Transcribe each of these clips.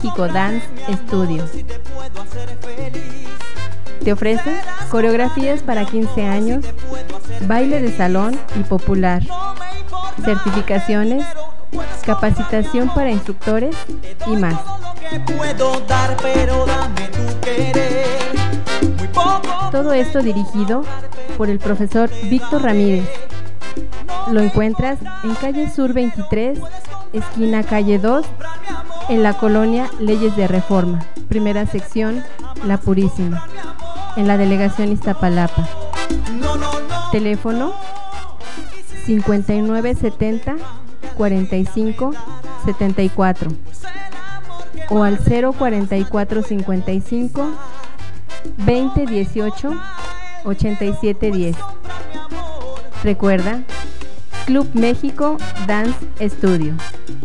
México Dance Studio. Te ofrece coreografías para 15 años, baile de salón y popular, certificaciones, capacitación para instructores y más. Todo esto dirigido por el profesor Víctor Ramírez. Lo encuentras en calle Sur 23, esquina calle 2, en la colonia Leyes de Reforma, primera sección, La Purísima, en la delegación Iztapalapa. Teléfono 5970 45 74 o al 04455 2018 8710. Recuerda, Club México Dance Studio.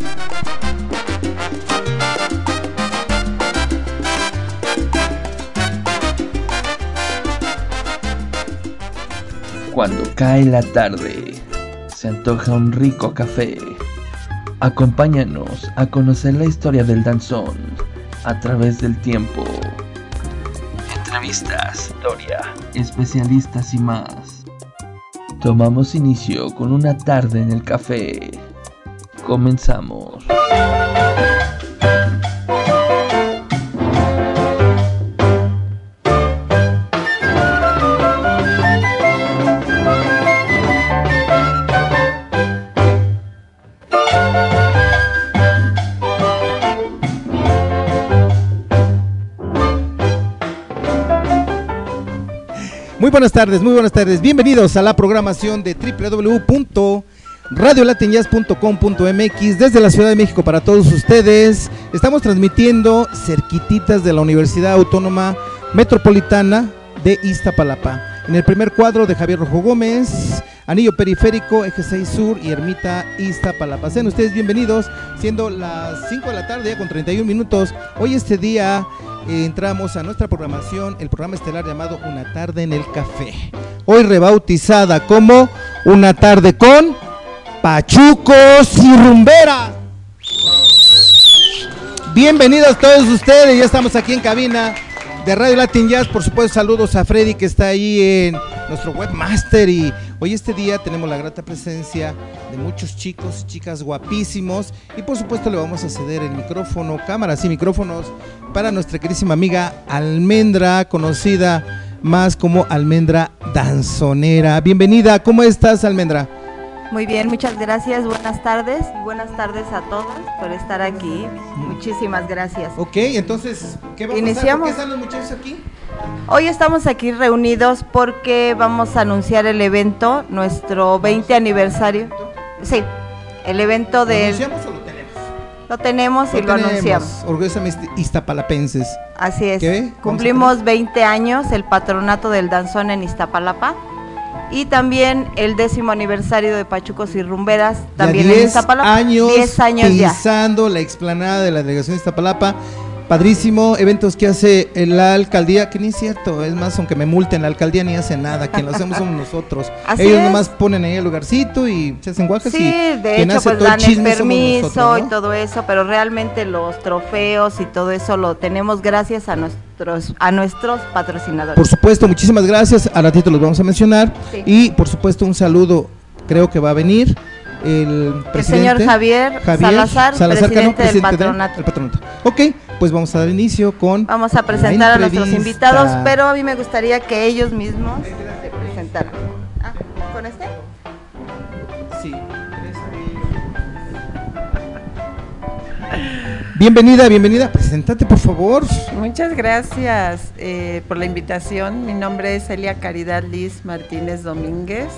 Cuando cae la tarde, se antoja un rico café. Acompáñanos a conocer la historia del danzón a través del tiempo. Entrevistas, historia, especialistas y más. Tomamos inicio con una tarde en el café. Comenzamos. Muy buenas tardes, bienvenidos a la programación de www.radiolatinjazz.com.mx desde la Ciudad de México para todos ustedes. Estamos transmitiendo cerquititas de la Universidad Autónoma Metropolitana de Iztapalapa, en el primer cuadro de Javier Rojo Gómez, Anillo Periférico, Eje 6 Sur y Ermita Iztapalapa. Sean ustedes bienvenidos, siendo las 5 de la tarde ya con 31 minutos. Hoy este día entramos a nuestra programación, el programa estelar llamado Una Tarde en el Café, hoy rebautizada como Una Tarde con Pachucos y Rumbera. Bienvenidos todos ustedes, ya estamos aquí en cabina de Radio Latin Jazz. Por supuesto, saludos a Freddy, que está ahí en nuestro webmaster, y hoy este día tenemos la grata presencia de muchos chicos y chicas guapísimos, y por supuesto le vamos a ceder el micrófono, cámaras y micrófonos para nuestra queridísima amiga Almendra, conocida más como Almendra Danzonera. Bienvenida, ¿cómo estás, Almendra? Muy bien, muchas gracias, buenas tardes y buenas tardes a todos por estar aquí, muchísimas gracias. Ok, entonces, ¿qué va a Iniciamos. pasar? ¿Por qué están los muchachos aquí? Hoy estamos aquí reunidos porque vamos a anunciar el evento, nuestro 20 aniversario. Sí, el evento ¿Lo del... anunciamos o lo tenemos? Lo tenemos y lo anunciamos. Orgullosamente iztapalapenses. Así es, ¿Qué? cumplimos 20 años el patronato del danzón en Iztapalapa. Y también el 10º aniversario de Pachucos y Rumberas, también en Iztapalapa. 10 años pisando ya la explanada de la delegación de Iztapalapa. Padrísimo, eventos que hace la alcaldía, que ni es cierto, es más, aunque me multen, la alcaldía ni hace nada, quien lo hacemos somos nosotros. Ellos nomás ponen ahí el lugarcito y se hacen guajas, sí, y de hecho pues dan el permiso nosotros, ¿no? Y todo eso, pero realmente los trofeos y todo eso lo tenemos gracias a nuestros patrocinadores. Por supuesto, muchísimas gracias, a ratito los vamos a mencionar, sí. Y por supuesto un saludo, creo que va a venir el señor Javier Salazar, presidente del patronato. Ok, pues vamos a dar inicio con... Vamos a presentar a nuestros invitados, pero a mí me gustaría que ellos mismos se presentaran. ¿Con este? Sí. Bienvenida, preséntate por favor. Muchas gracias por la invitación. Mi nombre es Elia Caridad Liz Martínez Domínguez.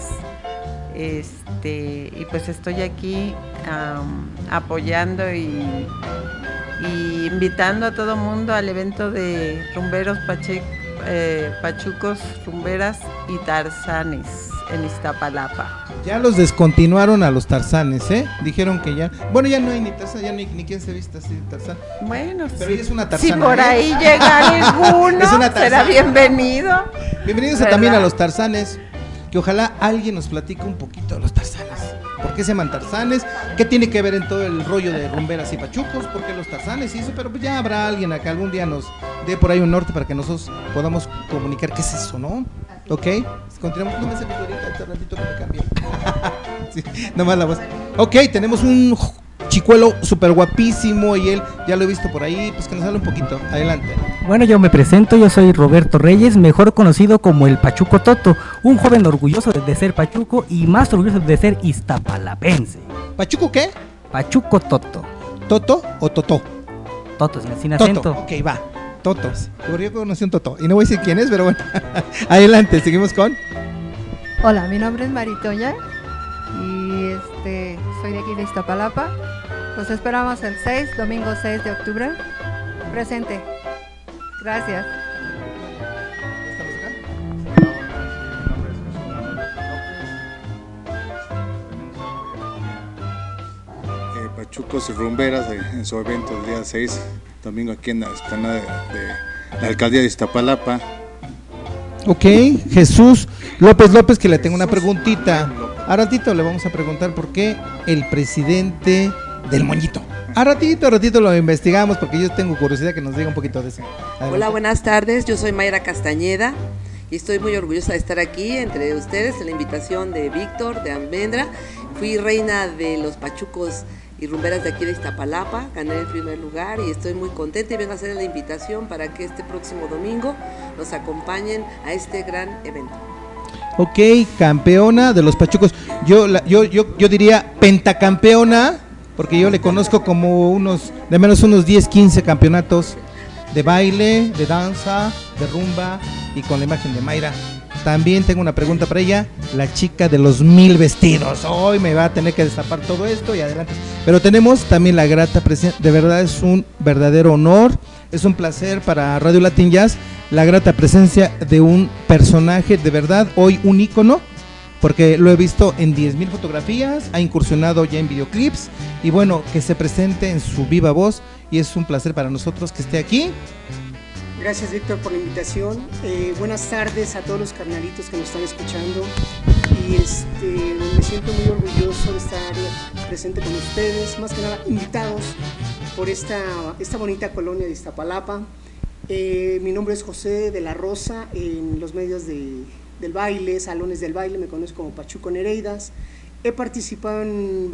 Y pues estoy aquí apoyando y invitando a todo mundo al evento de rumberos, pachucos, rumberas y tarzanes en Iztapalapa. Ya los descontinuaron a los tarzanes, dijeron que ya, bueno, ya no hay ni tarzán, ya ni quien se vista así de tarzán. Bueno, pero ella es una tarzana. Si por ahí llega alguno, será bienvenido. Bienvenidos también a los tarzanes, que ojalá alguien nos platique un poquito de los tarzanes. ¿Por qué se llaman tarzanes? ¿Qué tiene que ver en todo el rollo de rumberas y pachucos? ¿Por qué los tarzanes y eso? Pero pues ya habrá alguien acá algún día nos dé por ahí un norte para que nosotros podamos comunicar qué es eso, ¿no? ¿Ok? Continuamos. No me hace mi ahorita, este ratito que me cambie. Sí, nomás la voz. Ok, tenemos un chicuelo súper guapísimo y él, ya lo he visto por ahí, pues que nos hable un poquito. Adelante. Bueno, yo me presento, yo soy Roberto Reyes, mejor conocido como el Pachuco Toto, un joven orgulloso de ser pachuco y más orgulloso de ser iztapalapense. ¿Pachuco qué? Pachuco Toto. ¿Toto o Totó? Toto, sin acento. Toto, ok, va. Totos. Yo conocí un Totó y no voy a decir quién es, pero bueno. Adelante, seguimos con... Hola, mi nombre es Maritoña y soy de aquí de Iztapalapa. Los esperamos el domingo 6 de octubre. Presente. Gracias. Pachucos y rumberas en su evento el día 6, domingo aquí en la explanada de la alcaldía de Iztapalapa. Ok, Jesús López, que le tengo una preguntita. A ratito le vamos a preguntar por qué el presidente del Moñito. A ratito lo investigamos porque yo tengo curiosidad que nos diga un poquito de eso. Adelante. Hola, buenas tardes, yo soy Mayra Castañeda y estoy muy orgullosa de estar aquí entre ustedes en la invitación de Víctor, de Almendra. Fui reina de los pachucos y rumberas de aquí de Iztapalapa, gané el primer lugar y estoy muy contenta y vengo a hacer la invitación para que este próximo domingo nos acompañen a este gran evento. Ok, campeona de los pachucos. Yo diría pentacampeona, porque yo le conozco como de menos unos 10, 15 campeonatos de baile, de danza, de rumba y con la imagen de Mayra. También tengo una pregunta para ella, la chica de los 1000 vestidos. Hoy me va a tener que destapar todo esto y adelante. Pero tenemos también la grata presencia, de verdad es un verdadero honor, es un placer para Radio Latin Jazz, la grata presencia de un personaje de verdad, hoy un ícono, porque lo he visto en 10,000 fotografías, ha incursionado ya en videoclips y bueno, que se presente en su viva voz y es un placer para nosotros que esté aquí. Gracias, Víctor, por la invitación. Buenas tardes a todos los carnalitos que nos están escuchando y me siento muy orgulloso de estar presente con ustedes, más que nada invitados por esta bonita colonia de Iztapalapa. Mi nombre es José de la Rosa, en los medios del baile, salones del baile, me conozco como Pachuco Nereidas. He participado en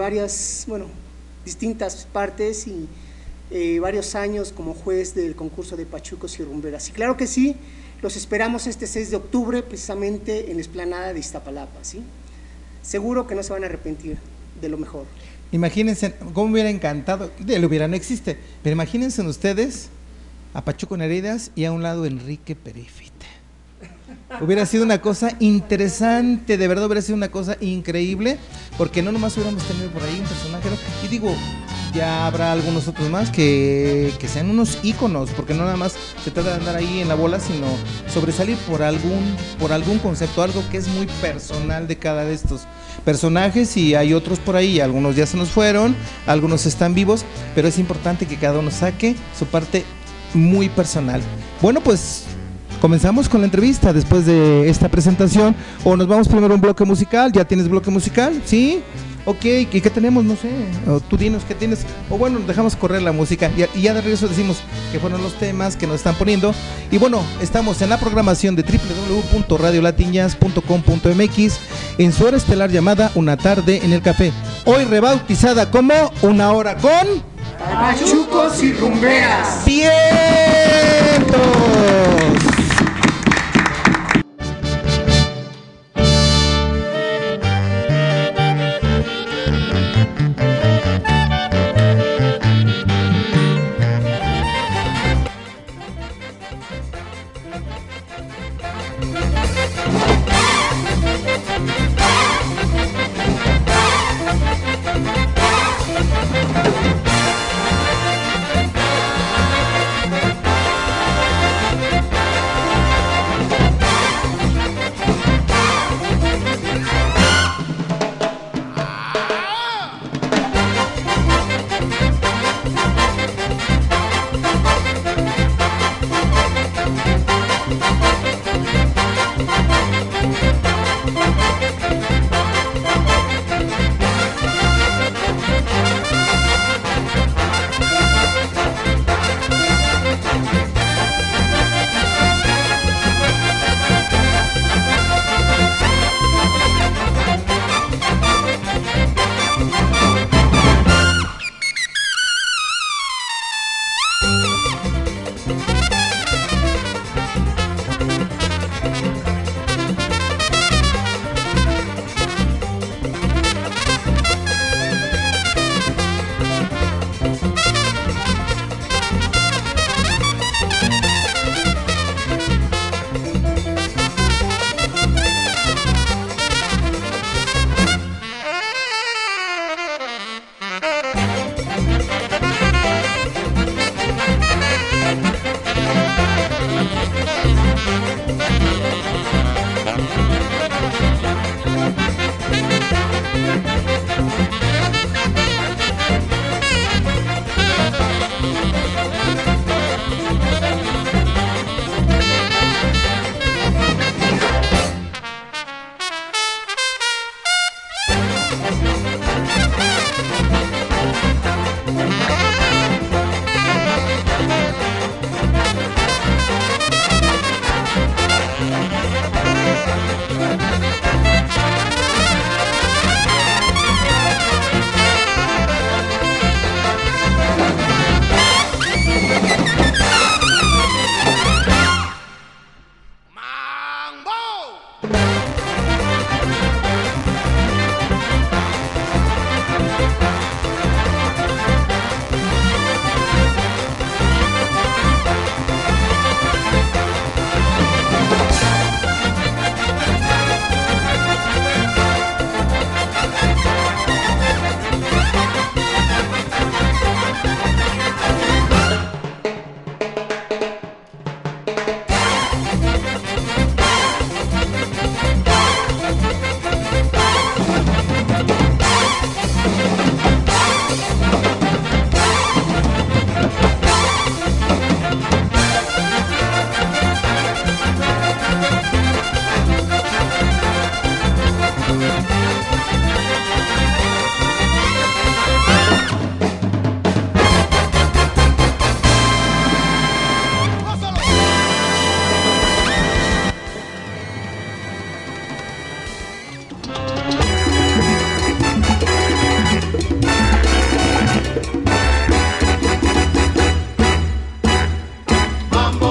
distintas partes y varios años como juez del concurso de pachucos y rumberas. Y claro que sí, los esperamos este 6 de octubre precisamente en la explanada de Iztapalapa, ¿sí? Seguro que no se van a arrepentir, de lo mejor. Imagínense, cómo me hubiera encantado, lo hubiera no existe, pero imagínense ustedes a Pachuco Nereidas y a un lado Enrique Perifite. Hubiera sido una cosa interesante, de verdad hubiera sido una cosa increíble, porque no nomás hubiéramos tenido por ahí un personaje, ¿no? Y digo, ya habrá algunos otros más que sean unos íconos, porque no nada más se trata de andar ahí en la bola, sino sobresalir por algún concepto, algo que es muy personal de cada de estos personajes, y hay otros por ahí, algunos ya se nos fueron, algunos están vivos, pero es importante que cada uno saque su parte muy personal. Bueno, pues comenzamos con la entrevista después de esta presentación, o nos vamos primero a un bloque musical. ¿Ya tienes bloque musical? ¿Sí? Ok, ¿y qué tenemos? No sé, o tú dinos qué tienes, o bueno, dejamos correr la música y ya de regreso decimos que fueron los temas que nos están poniendo. Y bueno, estamos en la programación de www.radiolatinjazz.com.mx en su hora estelar llamada Una Tarde en el Café, hoy rebautizada como Una Hora con Pachucos y Rumberas. ¡Vientos!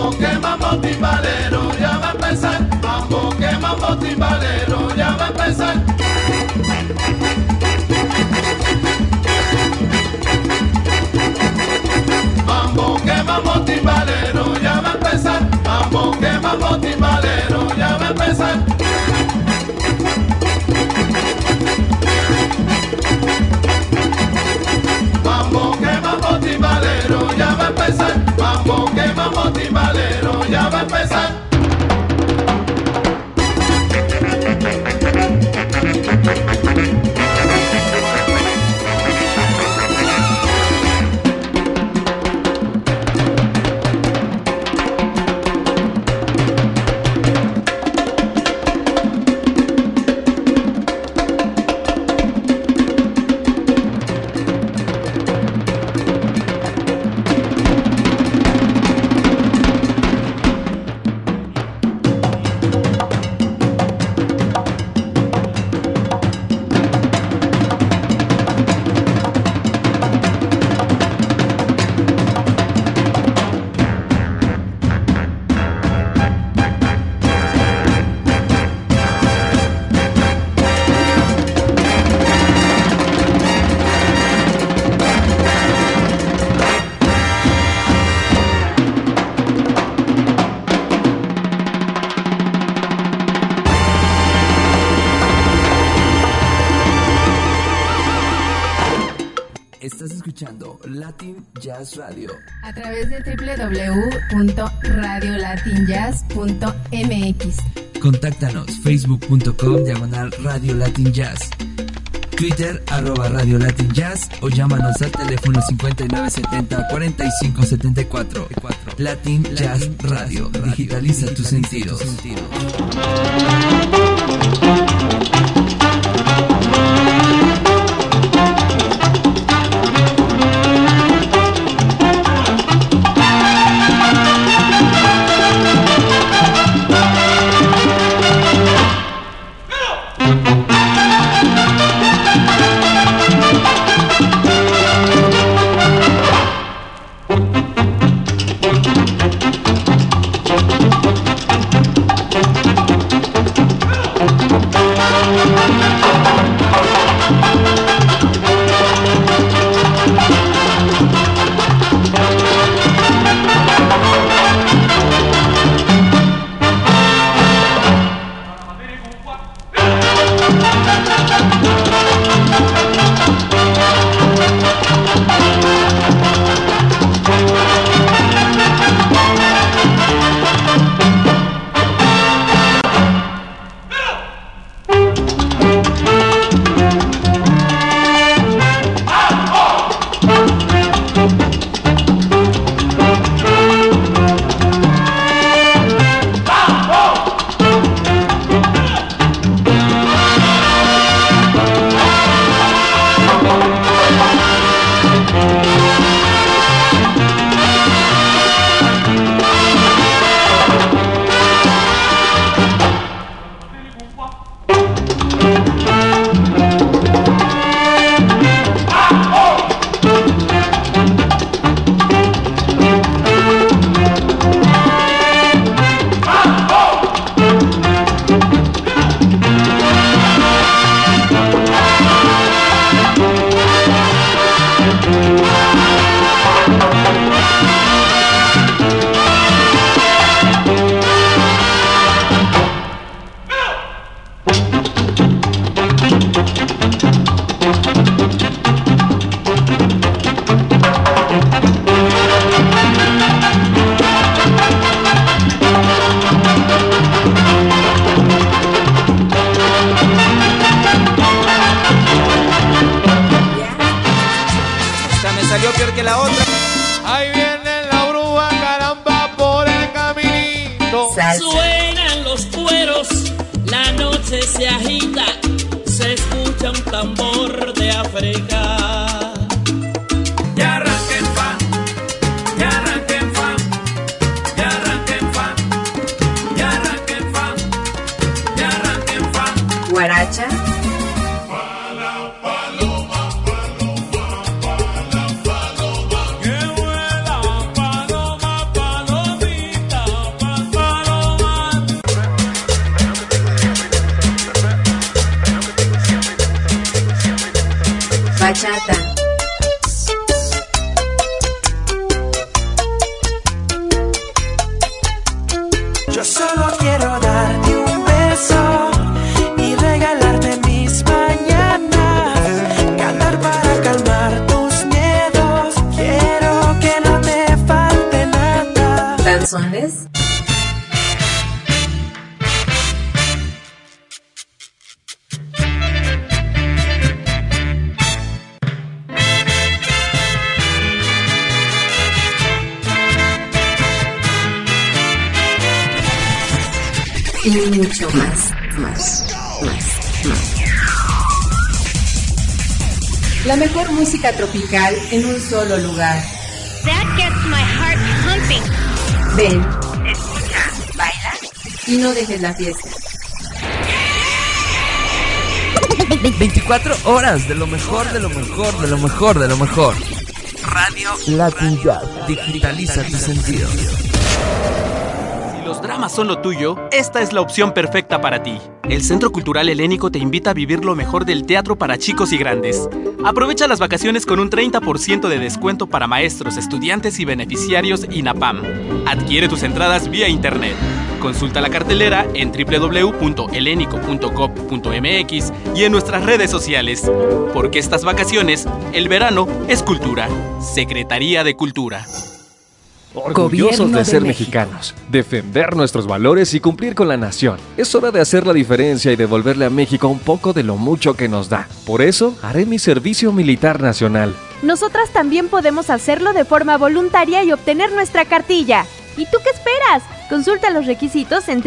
Mambo que mambo timbalero, ya va a empezar. Mambo que mambo timbalero, ya va a empezar. Mambo que mambo timbalero, ya va a empezar. Mambo que mambo timbalero, ya va a empezar. Mambo que mambo timbalero, ya va a empezar. Mambo que mambo timbalero, ya va a empezar. Latin Jazz Radio a través de www.radiolatinjazz.mx. Contáctanos facebook.com/Radio Latin Jazz, Twitter @Radio Latin Jazz o llámanos al teléfono 5970-4574. Latin Jazz Radio, digitaliza tus sentidos. Que vuela paloma, palomita. bachata. Yo solo quiero darte un beso y regalarte mis mañanas, cantar para calmar tus miedos, quiero que no te falte nada. ¿Danzones? Y mucho más. La mejor música tropical en un solo lugar. That gets my heart pumping. Ven, escucha, baila y no dejes la fiesta. 24 horas de lo mejor, de lo mejor, de lo mejor, de lo mejor. Radio Latin Jazz. Digitaliza tus sentidos. Si los dramas son lo tuyo, esta es la opción perfecta para ti. El Centro Cultural Helénico te invita a vivir lo mejor del teatro para chicos y grandes. Aprovecha las vacaciones con un 30% de descuento para maestros, estudiantes y beneficiarios INAPAM. Adquiere tus entradas vía internet. Consulta la cartelera en www.helenico.gov.mx y en nuestras redes sociales. Porque estas vacaciones, el verano es cultura. Secretaría de Cultura. Orgullosos de ser mexicanos, defender nuestros valores y cumplir con la nación. Es hora de hacer la diferencia y devolverle a México un poco de lo mucho que nos da. Por eso, haré mi servicio militar nacional. Nosotras también podemos hacerlo de forma voluntaria y obtener nuestra cartilla. ¿Y tú qué esperas? Consulta los requisitos en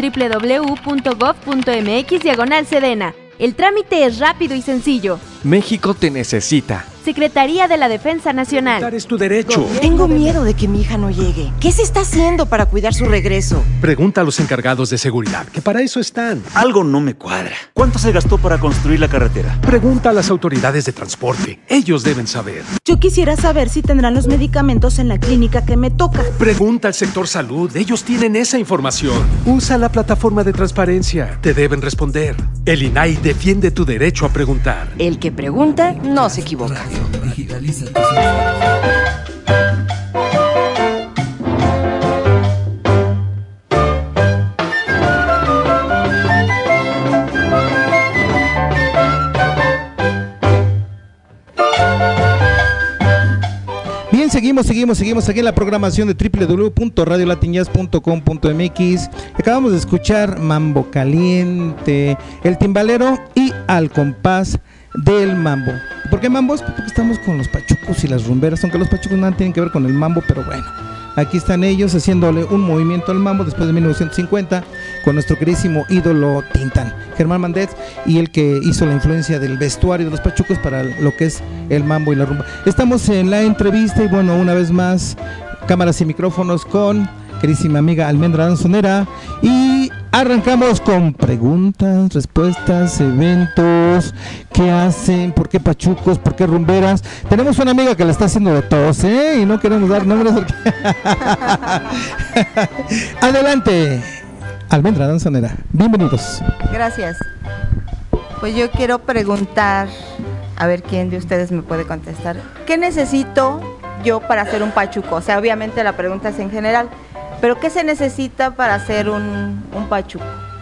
www.gov.mx/Sedena. El trámite es rápido y sencillo. México te necesita. Secretaría de la Defensa Nacional. Es tu derecho. Tengo miedo de que mi hija no llegue. ¿Qué se está haciendo para cuidar su regreso? Pregunta a los encargados de seguridad, que para eso están. Algo no me cuadra. ¿Cuánto se gastó para construir la carretera? Pregunta a las autoridades de transporte. Ellos deben saber. Yo quisiera saber si tendrán los medicamentos en la clínica que me toca. Pregunta al sector salud. Ellos tienen esa información. Usa la plataforma de transparencia. Te deben responder. El INAI defiende tu derecho a preguntar. El que pregunta no se equivoca. Digitaliza tus Bien, seguimos aquí en la programación de www.radiolatinjazz.com.mx. Acabamos de escuchar Mambo Caliente, El Timbalero y Al Compás del Mambo. ¿Por qué mambo? Porque estamos con los pachucos y las rumberas, aunque los pachucos nada tienen que ver con el mambo, pero bueno, aquí están ellos haciéndole un movimiento al mambo después de 1950 con nuestro queridísimo ídolo Tintán, Germán Méndez, y el que hizo la influencia del vestuario de los pachucos para lo que es el mambo y la rumba. Estamos en la entrevista y bueno, una vez más, cámaras y micrófonos con queridísima amiga Almendra Danzonera, y arrancamos con preguntas, respuestas, eventos, qué hacen, por qué pachucos, por qué rumberas. Tenemos una amiga que le está haciendo de tos, y no queremos dar nombres. Adelante, Almendra Danzonera, bienvenidos. Gracias. Pues yo quiero preguntar, a ver quién de ustedes me puede contestar. ¿Qué necesito yo para hacer un pachuco? O sea, obviamente la pregunta es en general, pero ¿qué se necesita para hacer un pachuco?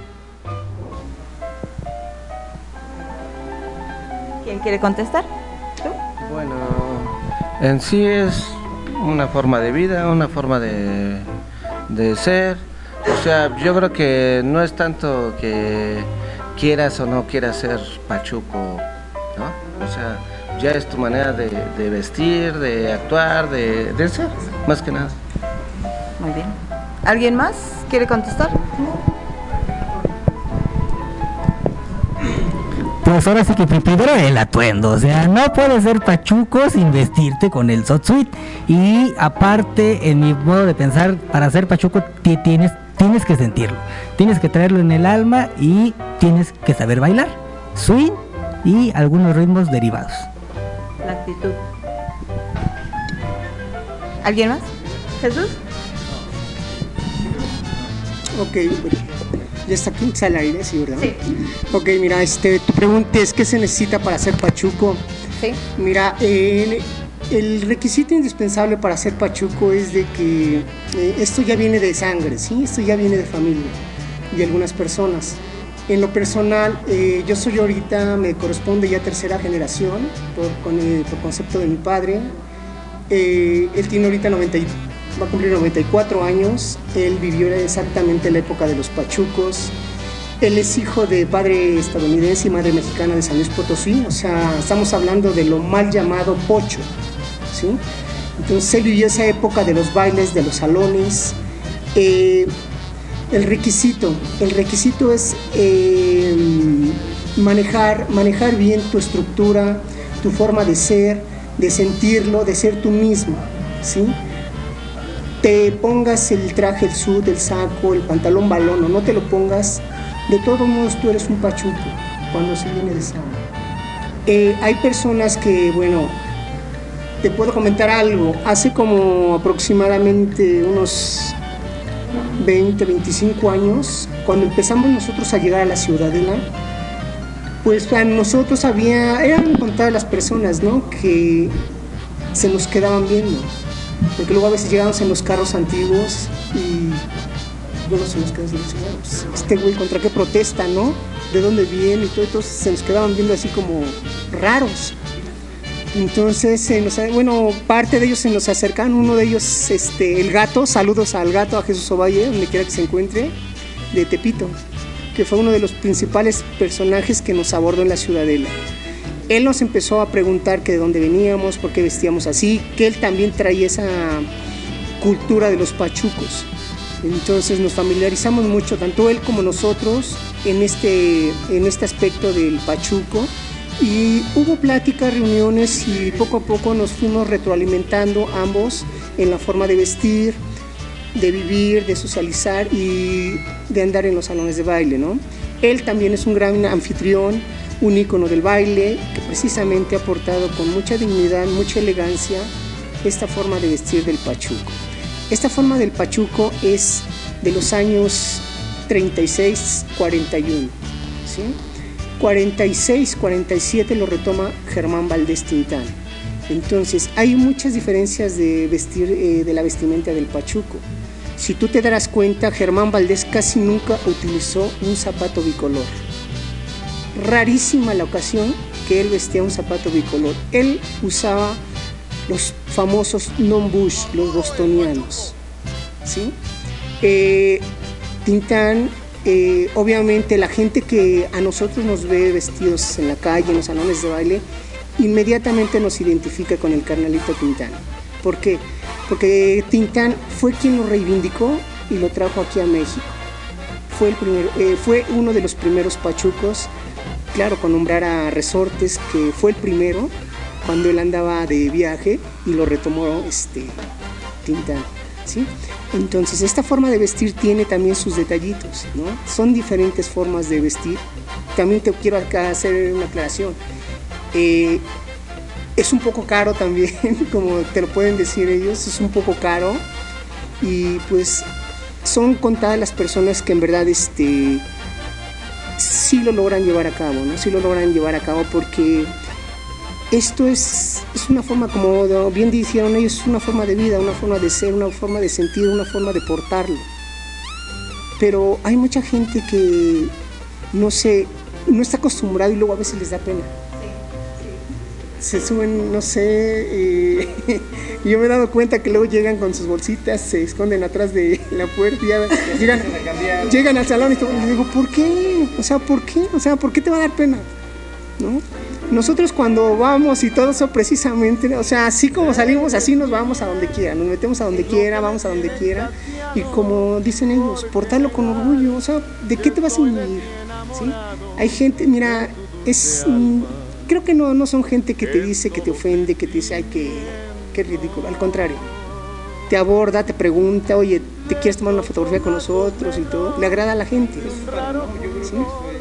¿Quién quiere contestar? ¿Tú? Bueno, en sí es una forma de vida, una forma de ser. O sea, yo creo que no es tanto que quieras o no quieras ser pachuco, ¿no? O sea, ya es tu manera de vestir, de actuar, de ser, más que nada. Muy bien. ¿Alguien más quiere contestar? Pues ahora sí que primero el atuendo, o sea, no puedes ser pachuco sin vestirte con el sotsuit. Y aparte, en mi modo de pensar, para ser pachuco tienes que sentirlo, tienes que traerlo en el alma y tienes que saber bailar, swing y algunos ritmos derivados. La actitud. ¿Alguien más? ¿Jesús? Ok, ya está aquí al aire, sí, ¿verdad? Sí. Ok, mira, tu pregunta es ¿qué se necesita para ser pachuco? Sí. Mira, el requisito indispensable para ser pachuco es de que esto ya viene de sangre, ¿sí? Esto ya viene de familia, de algunas personas. En lo personal, yo soy ahorita, me corresponde ya tercera generación por concepto de mi padre. Él tiene ahorita va a cumplir 94 años. Él vivió exactamente la época de los pachucos. Él es hijo de padre estadounidense y madre mexicana de San Luis Potosí. O sea, estamos hablando de lo mal llamado pocho, ¿sí? Entonces él vivió esa época de los bailes, de los salones. El requisito es manejar bien tu estructura, tu forma de ser, de sentirlo, de ser tú mismo, ¿sí? Te pongas el traje, el sud, el saco, el pantalón balón o no te lo pongas, de todos modos tú eres un pachuco cuando se viene de sangre. Hay personas que, bueno, te puedo comentar algo, hace como aproximadamente unos 20, 25 años, cuando empezamos nosotros a llegar a la Ciudadela, pues a nosotros eran contadas las personas, ¿no?, que se nos quedaban viendo, porque luego a veces llegábamos en los carros antiguos y luego se nos quedaban viendo, pues, este güey contra qué protesta, ¿no?, de dónde viene y todo, entonces se nos quedaban viendo así como raros. Entonces, parte de ellos se nos acercan, uno de ellos, el Gato, saludos al Gato, a Jesús Ovalle, donde quiera que se encuentre, de Tepito, que fue uno de los principales personajes que nos abordó en la Ciudadela. Él nos empezó a preguntar que de dónde veníamos, por qué vestíamos así, que él también traía esa cultura de los pachucos. Entonces nos familiarizamos mucho, tanto él como nosotros, en este aspecto del pachuco. Y hubo pláticas, reuniones y poco a poco nos fuimos retroalimentando ambos en la forma de vestir, de vivir, de socializar y de andar en los salones de baile, ¿no? Él también es un gran anfitrión, un ícono del baile que precisamente ha aportado con mucha dignidad, mucha elegancia esta forma de vestir del pachuco. Esta forma del pachuco es de los años 36-41, ¿sí? 46, 47 lo retoma Germán Valdés Tintán. Entonces hay muchas diferencias de vestir, de la vestimenta del pachuco. Si tú te darás cuenta, Germán Valdés casi nunca utilizó un zapato bicolor. Rarísima la ocasión que él vestía un zapato bicolor. Él usaba los famosos non-bush, los bostonianos, ¿sí? Tintán, obviamente la gente que a nosotros nos ve vestidos en la calle, en los salones de baile, inmediatamente nos identifica con el carnalito Tintán. ¿Por qué? Porque Tintán fue quien lo reivindicó y lo trajo aquí a México. Fue uno de los primeros pachucos, claro, con nombrar a Resortes, que fue el primero cuando él andaba de viaje y lo retomó Tintán, ¿sí? Entonces esta forma de vestir tiene también sus detallitos, ¿no? Son diferentes formas de vestir. También te quiero acá hacer una aclaración. Es un poco caro también, como te lo pueden decir ellos, es un poco caro y pues son contadas las personas que en verdad sí lo logran llevar a cabo, ¿no? Sí lo logran llevar a cabo porque esto es una forma, como bien dijeron ellos, es una forma de vida, una forma de ser, una forma de sentir, una forma de portarlo. Pero hay mucha gente que no está acostumbrada y luego a veces les da pena. Se suben, no sé, yo me he dado cuenta que luego llegan con sus bolsitas, se esconden atrás de la puerta y ya llegan al salón y les digo, ¿por qué? O sea, ¿por qué? O sea, ¿por qué te va a dar pena? ¿No? Nosotros cuando vamos y todo eso precisamente, o sea, así como salimos, así nos vamos a donde quiera, nos metemos a donde quiera, vamos a donde quiera y como dicen ellos, portarlo con orgullo, o sea, ¿de qué te vas a inhibir? ¿Sí? Hay gente, mira, creo que no son gente que te dice, que te ofende, que te dice, ay, qué ridículo, al contrario, te aborda, te pregunta, oye, ¿te quieres tomar una fotografía con nosotros y todo? Le agrada a la gente, ¿sí?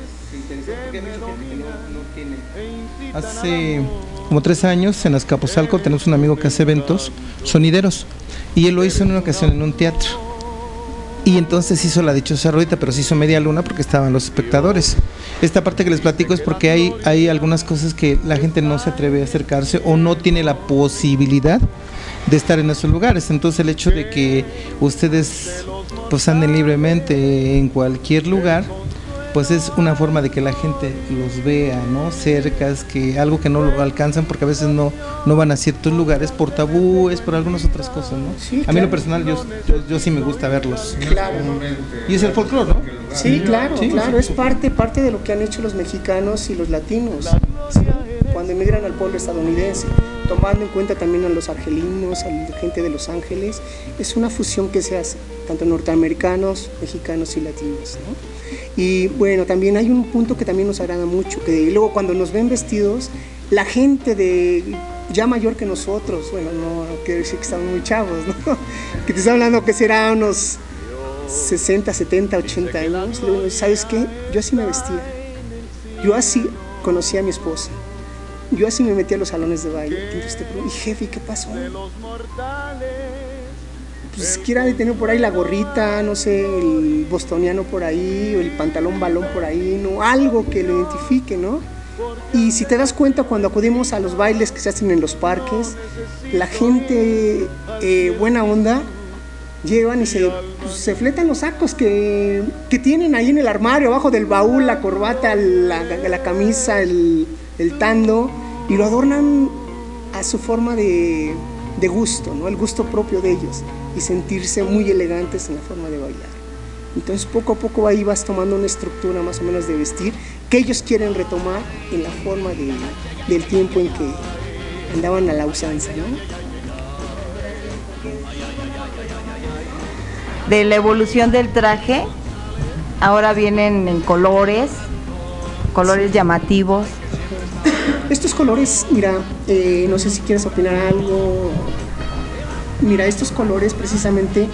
Hace como 3 años en Azcapotzalco tenemos un amigo que hace eventos sonideros y él lo hizo en una ocasión en un teatro Y entonces hizo la dichosa ruedita, pero se hizo media luna porque estaban los espectadores. Esta parte que les platico es porque hay algunas cosas que la gente no se atreve a acercarse o no tiene la posibilidad de estar en esos lugares. Entonces el hecho de que ustedes pues anden libremente en cualquier lugar, pues es una forma de que la gente los vea, ¿no? Cercas, que algo que no lo alcanzan porque a veces no van a ciertos lugares por tabúes, por algunas otras cosas, ¿no? Sí, a mí en lo personal yo sí me gusta verlos. Claro. Y es el folclore, ¿no? Sí, claro, sí, claro, sí. es parte de lo que han hecho los mexicanos y los latinos, ¿sí? Cuando emigran al pueblo estadounidense, tomando en cuenta también a los argelinos, a la gente de Los Ángeles, es una fusión que se hace, tanto norteamericanos, mexicanos y latinos, ¿no? Y bueno, también hay un punto que también nos agrada mucho, que luego cuando nos ven vestidos, la gente ya mayor que nosotros, bueno, no quiero decir que estamos muy chavos, ¿no? Que te está hablando que será unos 60, 70, 80 años, luego, ¿sabes qué? Yo así me vestía, yo así conocí a mi esposa, yo así me metí a los salones de baile. Entonces y jefe, ¿qué pasó? Pues quiera de tener por ahí la gorrita, no sé, el bostoniano por ahí, o el pantalón balón por ahí, ¿no? Algo que lo identifique, ¿no? Y si te das cuenta, cuando acudimos a los bailes que se hacen en los parques, la gente buena onda, llevan y se fletan los sacos que tienen ahí en el armario, abajo del baúl, la corbata, la camisa, el tando, y lo adornan a su forma de gusto, ¿no? El gusto propio de ellos, y sentirse muy elegantes en la forma de bailar. Entonces poco a poco ahí vas tomando una estructura más o menos de vestir que ellos quieren retomar en la forma del tiempo en que andaban a la usanza, ¿no? De la evolución del traje, ahora vienen en colores llamativos. Estos colores, mira, no sé si quieres opinar algo. Mira, estos colores precisamente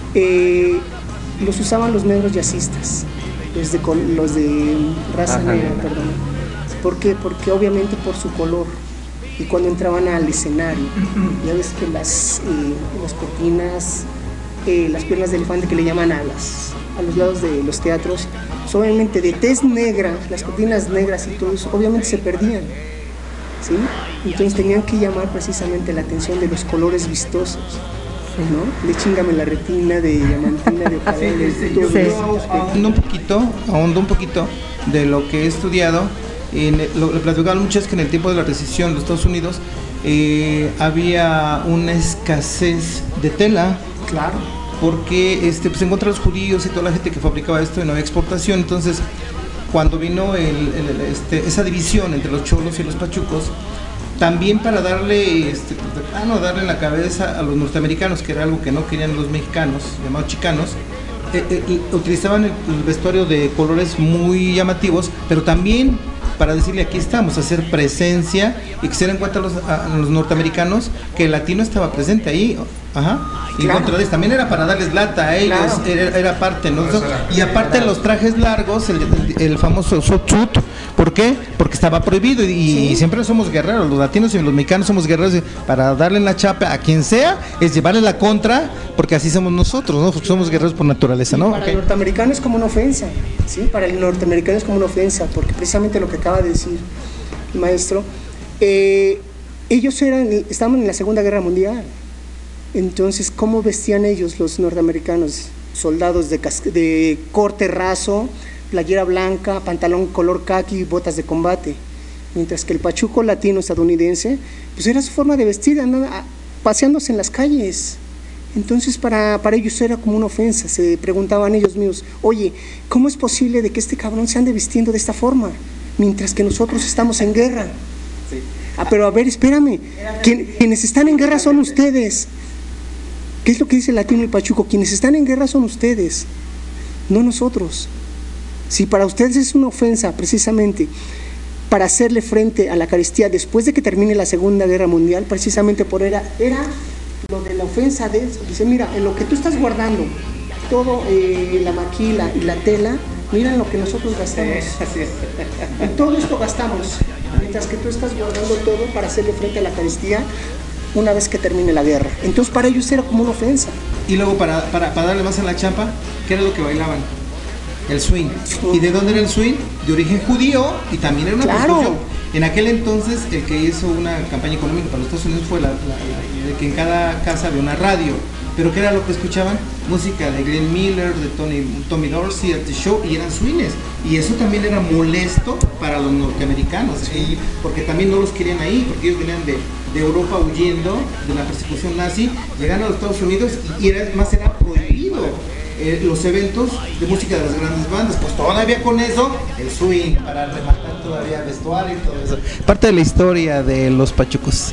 los usaban los negros jazzistas, los de raza negra, perdón. ¿Por qué? Porque obviamente por su color. Y cuando entraban al escenario, ya ves que las cortinas, las piernas de elefante que le llaman a los lados de los teatros, pues obviamente de tez negra, las cortinas negras y todo eso, obviamente se perdían, ¿sí? Entonces tenían que llamar precisamente la atención de los colores vistosos, ¿no? De Chíngame la retina, de diamantina, de paredes, de todo eso. Ahondo un poquito de lo que he estudiado. Lo platicaban mucho, es que en el tiempo de la recesión de los Estados Unidos había una escasez de tela. Claro. Porque pues en contra de los judíos y toda la gente que fabricaba esto y no había exportación. Entonces cuando vino esa división entre los cholos y los pachucos, también para darle darle en la cabeza a los norteamericanos, que era algo que no querían los mexicanos, llamados chicanos, utilizaban el vestuario de colores muy llamativos, pero también para decirle aquí estamos, hacer presencia y que se den cuenta a los norteamericanos que el latino estaba presente ahí. Ajá. Y claro. Contra también era para darles lata a ellos, claro. era parte, ¿no? Y aparte los trajes largos, el famoso suit, ¿por qué? Porque estaba prohibido y siempre somos guerreros, los latinos y los mexicanos somos guerreros, para darle la chapa a quien sea, es llevarle la contra, porque así somos nosotros, ¿no? Porque somos guerreros por naturaleza, ¿no? Para el norteamericano es como una ofensa, ¿sí? Para el norteamericano es como una ofensa, porque precisamente lo que acaba de decir el maestro, ellos estaban en la Segunda Guerra Mundial. Entonces, ¿cómo vestían ellos, los norteamericanos? Soldados de corte raso, playera blanca, pantalón color caqui y botas de combate. Mientras que el pachuco latino estadounidense, pues era su forma de vestir, andaba paseándose en las calles. Entonces, para ellos era como una ofensa. Se preguntaban ellos mismos, oye, ¿cómo es posible de que este cabrón se ande vistiendo de esta forma? Mientras que nosotros estamos en guerra. Sí. Pero a ver, espérame, quienes están en guerra son ustedes. ¿Qué es lo que dice el latino y el pachuco? Quienes están en guerra son ustedes, no nosotros. Si para ustedes es una ofensa precisamente para hacerle frente a la carestía después de que termine la Segunda Guerra Mundial, precisamente era lo de la ofensa de eso. Dice, mira, en lo que tú estás guardando todo la maquila y la tela, mira en lo que nosotros gastamos. En todo esto gastamos, mientras que tú estás guardando todo para hacerle frente a la carestía una vez que termine la guerra. Entonces para ellos era como una ofensa. Y luego para darle más a la chapa, ¿qué era lo que bailaban? El swing. ¿Y de dónde era el swing? De origen judío y también era una persecución. En aquel entonces, el que hizo una campaña económica para los Estados Unidos fue de que en cada casa había una radio. ¿Pero qué era lo que escuchaban? Música de Glenn Miller, de Tommy Dorsey, The Show, y eran swings. Y eso también era molesto para los norteamericanos, porque también no los querían ahí, porque ellos venían de Europa huyendo de la persecución nazi, llegaron a los Estados Unidos y era prohibido los eventos de música de las grandes bandas. Pues todavía con eso, el swing, para rematar todavía vestuario y todo eso. Parte de la historia de los pachucos.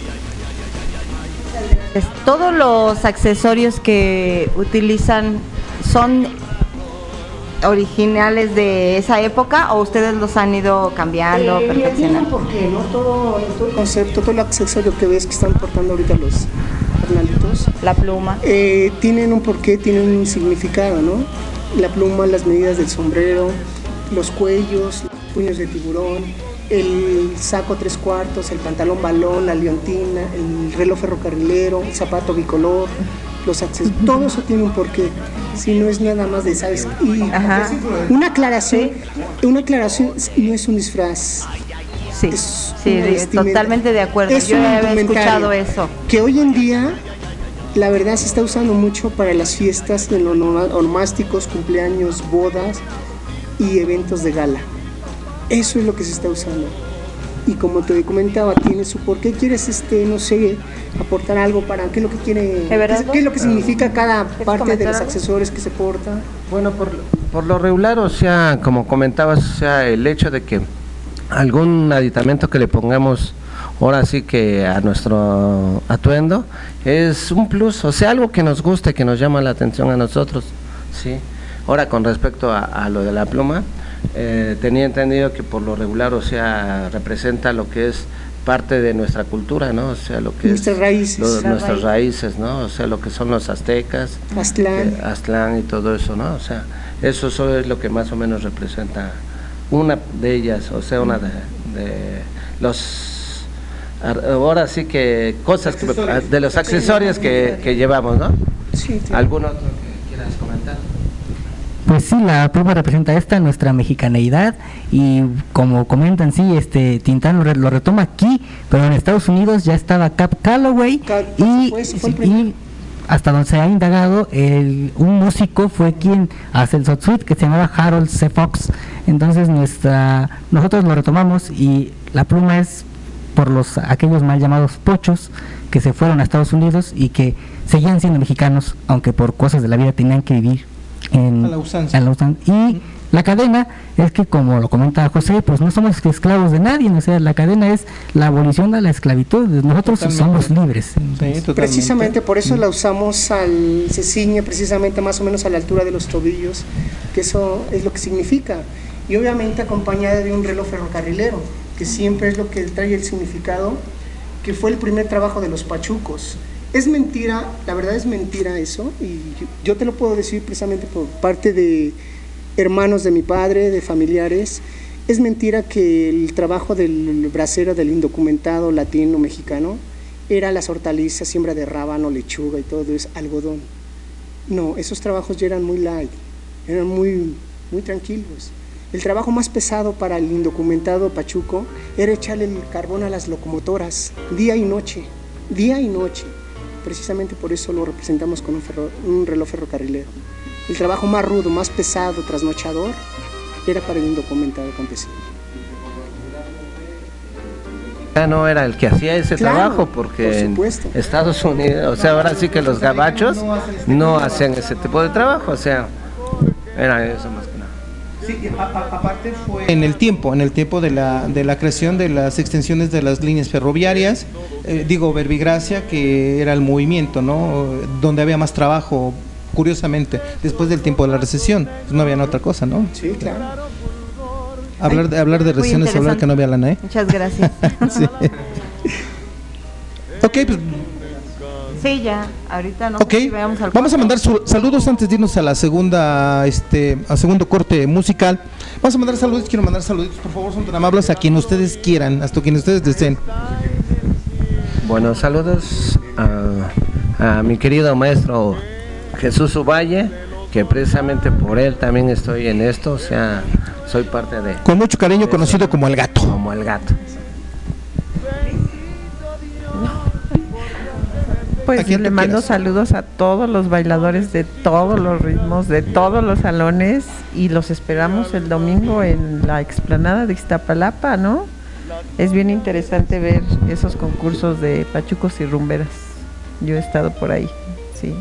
Todos los accesorios que utilizan son originales de esa época o ustedes los han ido cambiando, perfeccionando. Porque no todo el concepto, todo el accesorio que ves que están portando ahorita los carnalitos, la pluma, tienen un porqué, tienen un significado, ¿no? La pluma, las medidas del sombrero, los cuellos, los puños de tiburón, el saco 3/4, el pantalón balón, la leontina, el reloj ferrocarrilero, el zapato bicolor, los accesorios, todo eso tiene un porqué. Si no es nada más de, ¿sabes? Y una aclaración no es un disfraz. Sí, totalmente de acuerdo. Yo había escuchado eso. Que hoy en día, la verdad, se está usando mucho para las fiestas de los onomásticos, cumpleaños, bodas y eventos de gala. Eso es lo que se está usando. Y como te comentaba, tiene su por qué quieres, no sé, aportar algo para qué es lo que quiere, qué es lo que significa cada parte de los accesorios que se porta. Bueno, por lo regular, o sea, como comentabas, o sea, el hecho de que algún aditamento que le pongamos ahora sí que a nuestro atuendo es un plus, o sea, algo que nos guste, que nos llama la atención a nosotros, ¿sí? Ahora, con respecto a lo de la pluma, tenía entendido que por lo regular, o sea, representa lo que es parte de nuestra cultura, ¿no? O sea, lo que nuestras raíces, nuestras raíces, ¿no? O sea, lo que son los aztecas, Aztlán y todo eso, ¿no? O sea, eso es lo que más o menos representa una de ellas, o sea, una de los, ahora sí que cosas de los accesorios que llevamos, ¿no? Sí, ¿Algún otro que quieras comentar? Pues sí, la pluma representa nuestra mexicaneidad, y como comentan, sí, Tintán lo retoma aquí, pero en Estados Unidos ya estaba Cab Calloway y hasta donde se ha indagado, un músico fue quien hace el Sot Suite, que se llamaba Harold C. Fox. Entonces nosotros lo retomamos, y la pluma es por aquellos mal llamados pochos que se fueron a Estados Unidos y que seguían siendo mexicanos, aunque por cosas de la vida tenían que vivir a la usanza. Y la cadena es que, como lo comenta José, pues no somos esclavos de nadie, o sea, la cadena es la abolición de la esclavitud, nosotros somos libres. Precisamente por eso la usamos, se ciñe precisamente más o menos a la altura de los tobillos, que eso es lo que significa, y obviamente acompañada de un reloj ferrocarrilero, que siempre es lo que trae el significado, que fue el primer trabajo de los pachucos. Es mentira, la verdad es mentira eso, y yo te lo puedo decir precisamente por parte de hermanos de mi padre, de familiares. Es mentira que el trabajo del bracero, del indocumentado latino mexicano, era las hortalizas, siembra de rábano, lechuga y todo eso, algodón. No, esos trabajos ya eran muy light, eran muy tranquilos. El trabajo más pesado para el indocumentado pachuco era echarle el carbón a las locomotoras, día y noche. Precisamente por eso lo representamos con un reloj ferrocarrilero. El trabajo más rudo, más pesado, trasnochador, era para el indocumentado campesino. Ya no era el que hacía ese trabajo, porque en Estados Unidos, o sea, ahora sí que los gabachos no hacían ese tipo de trabajo, o sea, era eso más que nada. Sí, aparte fue en el tiempo de la creación de las extensiones de las líneas ferroviarias, Verbigracia, que era el movimiento, ¿no? Donde había más trabajo, curiosamente, después del tiempo de la recesión, pues no había otra cosa, ¿no? Sí, claro. Hablar de recesión es hablar que no había lana, ¿eh? Muchas gracias. Sí. Ok, pues. Sí, ya, ahorita no. Ok, vamos a mandar saludos antes de irnos a la segunda, al segundo corte musical. Vamos a mandar saludos, quiero mandar saluditos, por favor, son tan amables a quien ustedes quieran, hasta quien ustedes deseen. Bueno, saludos a mi querido maestro Jesús Uvalle, que precisamente por él también estoy en esto, o sea, soy parte de... Con mucho cariño conocido como El Gato. Como El Gato. Pues yo le mando saludos a todos los bailadores de todos los ritmos, de todos los salones, y los esperamos el domingo en la explanada de Iztapalapa, ¿no? Es bien interesante ver esos concursos de pachucos y rumberas. Yo he estado por ahí, sí.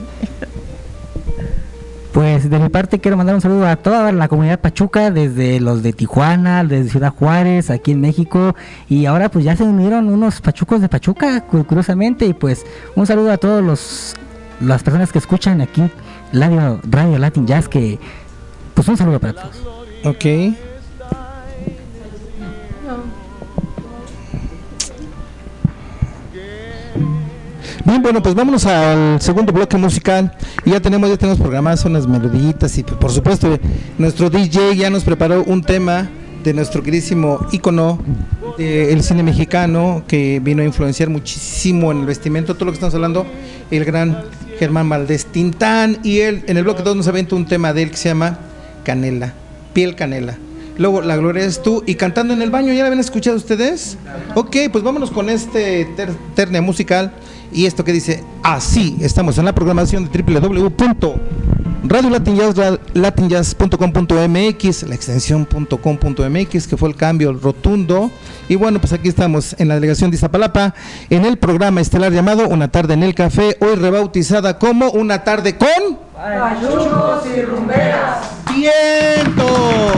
Pues de mi parte quiero mandar un saludo a toda la comunidad pachuca, desde los de Tijuana, desde Ciudad Juárez, aquí en México, y ahora pues ya se unieron unos pachucos de Pachuca, curiosamente, y pues un saludo a todos las personas que escuchan aquí Radio Latin Jazz, que pues un saludo para todos. Ok. Bien, bueno, pues vámonos al segundo bloque musical y ya tenemos programadas unas meloditas y por supuesto nuestro DJ ya nos preparó un tema de nuestro queridísimo ícono del cine mexicano que vino a influenciar muchísimo en el vestimento, todo lo que estamos hablando, el gran Germán Valdés Tintán, y él en el bloque 2 nos aventa un tema de él que se llama Canela, Piel Canela. Luego La Gloria es tú y Cantando en el Baño, ¿ya la habían escuchado ustedes? Ok, pues vámonos con este terne musical y esto que dice así. Estamos en la programación de www.radiolatinjazz.com.mx, la extensión .com.mx, que fue el cambio rotundo. Y bueno, pues aquí estamos en la delegación de Iztapalapa, en el programa estelar llamado Una Tarde en el Café, hoy rebautizada como Una Tarde con Pachucos y Rumberas. ¡Vientos!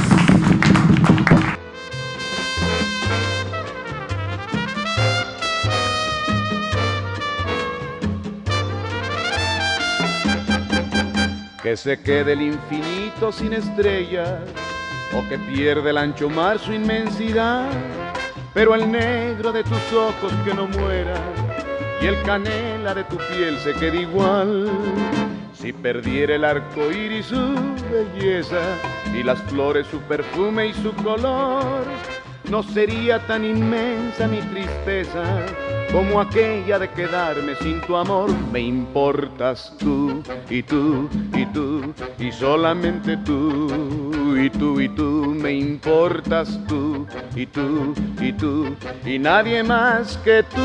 Que se quede el infinito sin estrellas, o que pierde el ancho mar su inmensidad, pero el negro de tus ojos que no muera, y el canela de tu piel se quede igual. Si perdiera el arco iris su belleza, y las flores su perfume y su color, no sería tan inmensa mi tristeza como aquella de quedarme sin tu amor. Me importas tú, y tú, y tú, y solamente tú, y tú, y tú. Me importas tú, y tú, y tú, y nadie más que tú.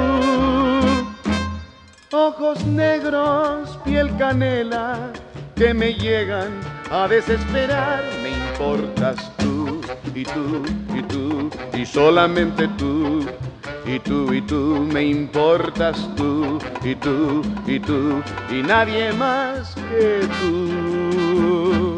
Ojos negros, piel canela, que me llegan a desesperar. Me importas tú, y tú, y tú, y solamente tú, y tú, y tú. Me importas tú, y tú, y tú, y nadie más que tú.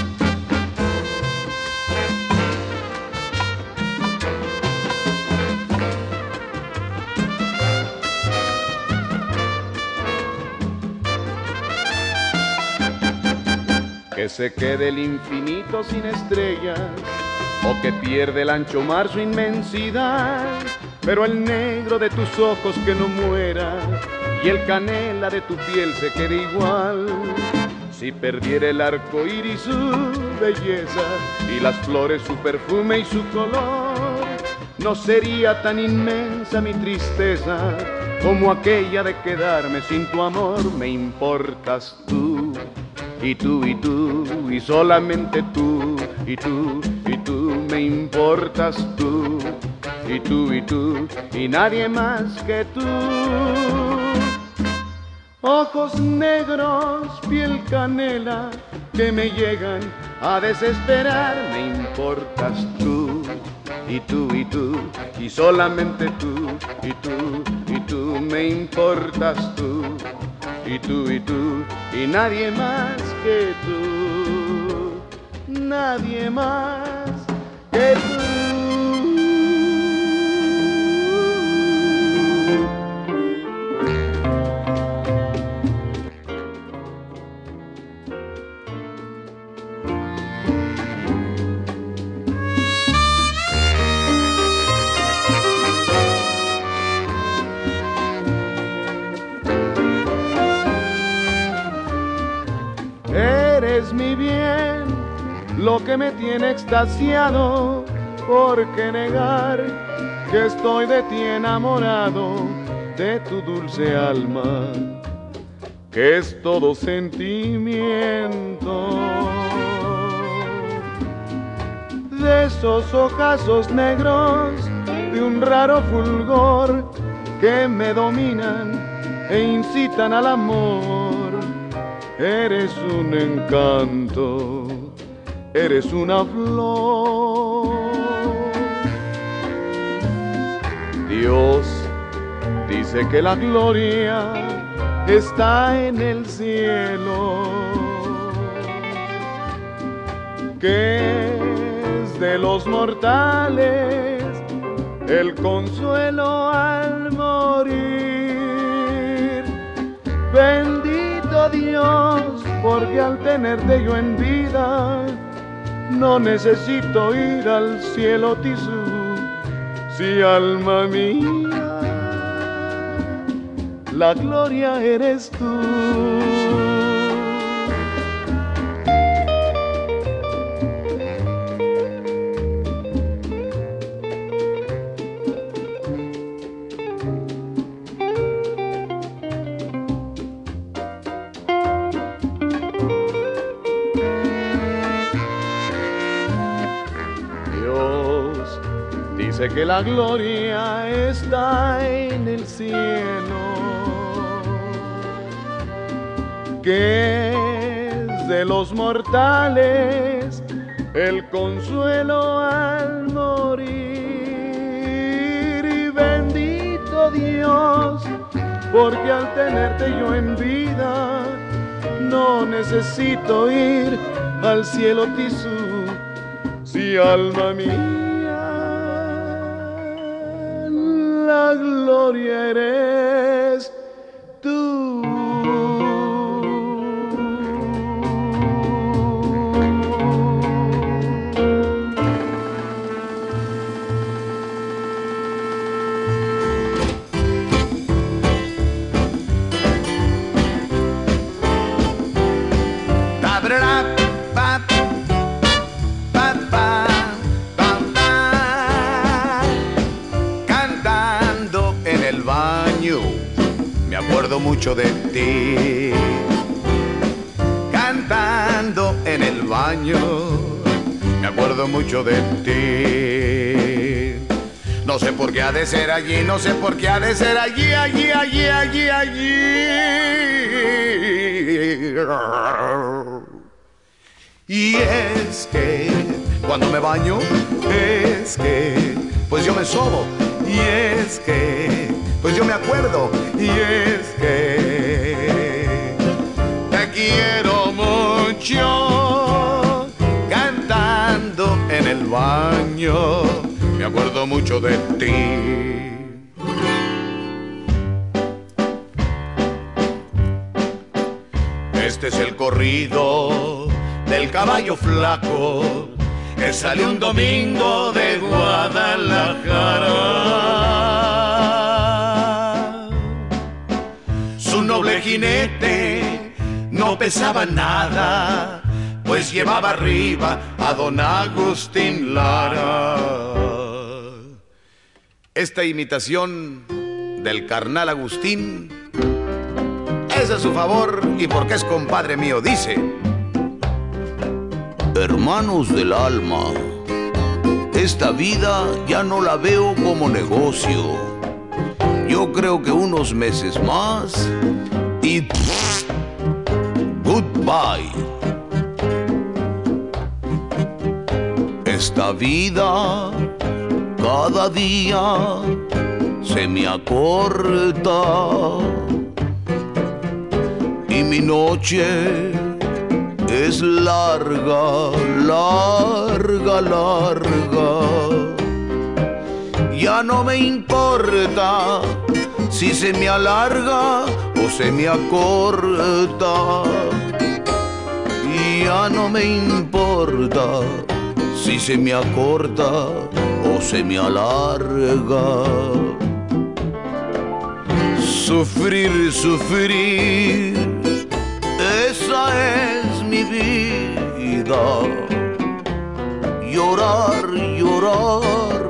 Que se quede el infinito sin estrellas, o que pierde el ancho mar su inmensidad, pero el negro de tus ojos que no muera, y el canela de tu piel se quede igual. Si perdiera el arco iris su belleza, y las flores su perfume y su color, no sería tan inmensa mi tristeza como aquella de quedarme sin tu amor. Me importas tú, y tú, y tú, y solamente tú, y tú, y tú. Me importas tú, y tú, y nadie más que tú. Ojos negros, piel canela, que me llegan a desesperar. Me importas tú, y tú, y solamente tú, y tú, y tú. Me importas tú, y tú, y nadie más que tú, nadie más que tú. Eres mi bien, lo que me tiene extasiado. ¿Por qué negar que estoy de ti enamorado, de tu dulce alma? que es todo sentimiento. De esos ojazos negros, de un raro fulgor que me dominan e incitan al amor. Eres un encanto, eres una flor. Dios dice que la gloria está en el cielo, que es de los mortales el consuelo al morir. Bendito Dios, porque al tenerte yo en vida no necesito ir al cielo tisú. Si alma mía, la gloria eres tú. Dice que la gloria está en el cielo, que es de los mortales el consuelo al morir. Y bendito Dios, porque al tenerte yo en vida no necesito ir al cielo tisú. Si alma mía, la gloria eres tú. Me acuerdo mucho de ti, cantando en el baño, me acuerdo mucho de ti. No sé por qué ha de ser allí, no sé por qué ha de ser allí, allí. Y es que cuando me baño, es que pues yo me sobo, y es que pues yo me acuerdo, y es que te quiero mucho, cantando en el baño, me acuerdo mucho de ti. Este es el corrido del caballo flaco que salió un domingo de Guadalajara. Su noble jinete no pesaba nada, pues llevaba arriba a don Agustín Lara. Esta imitación del carnal Agustín es a su favor y porque es compadre mío, dice: hermanos del alma, esta vida ya no la veo como negocio. Yo creo que unos meses más y goodbye. Esta vida cada día se me acorta y mi noche es larga, larga, larga. Ya no me importa si se me alarga o se me acorta. Ya no me importa si se me acorta o se me alarga. Sufrir, sufrir, esa es mi vida. Llorar, llorar,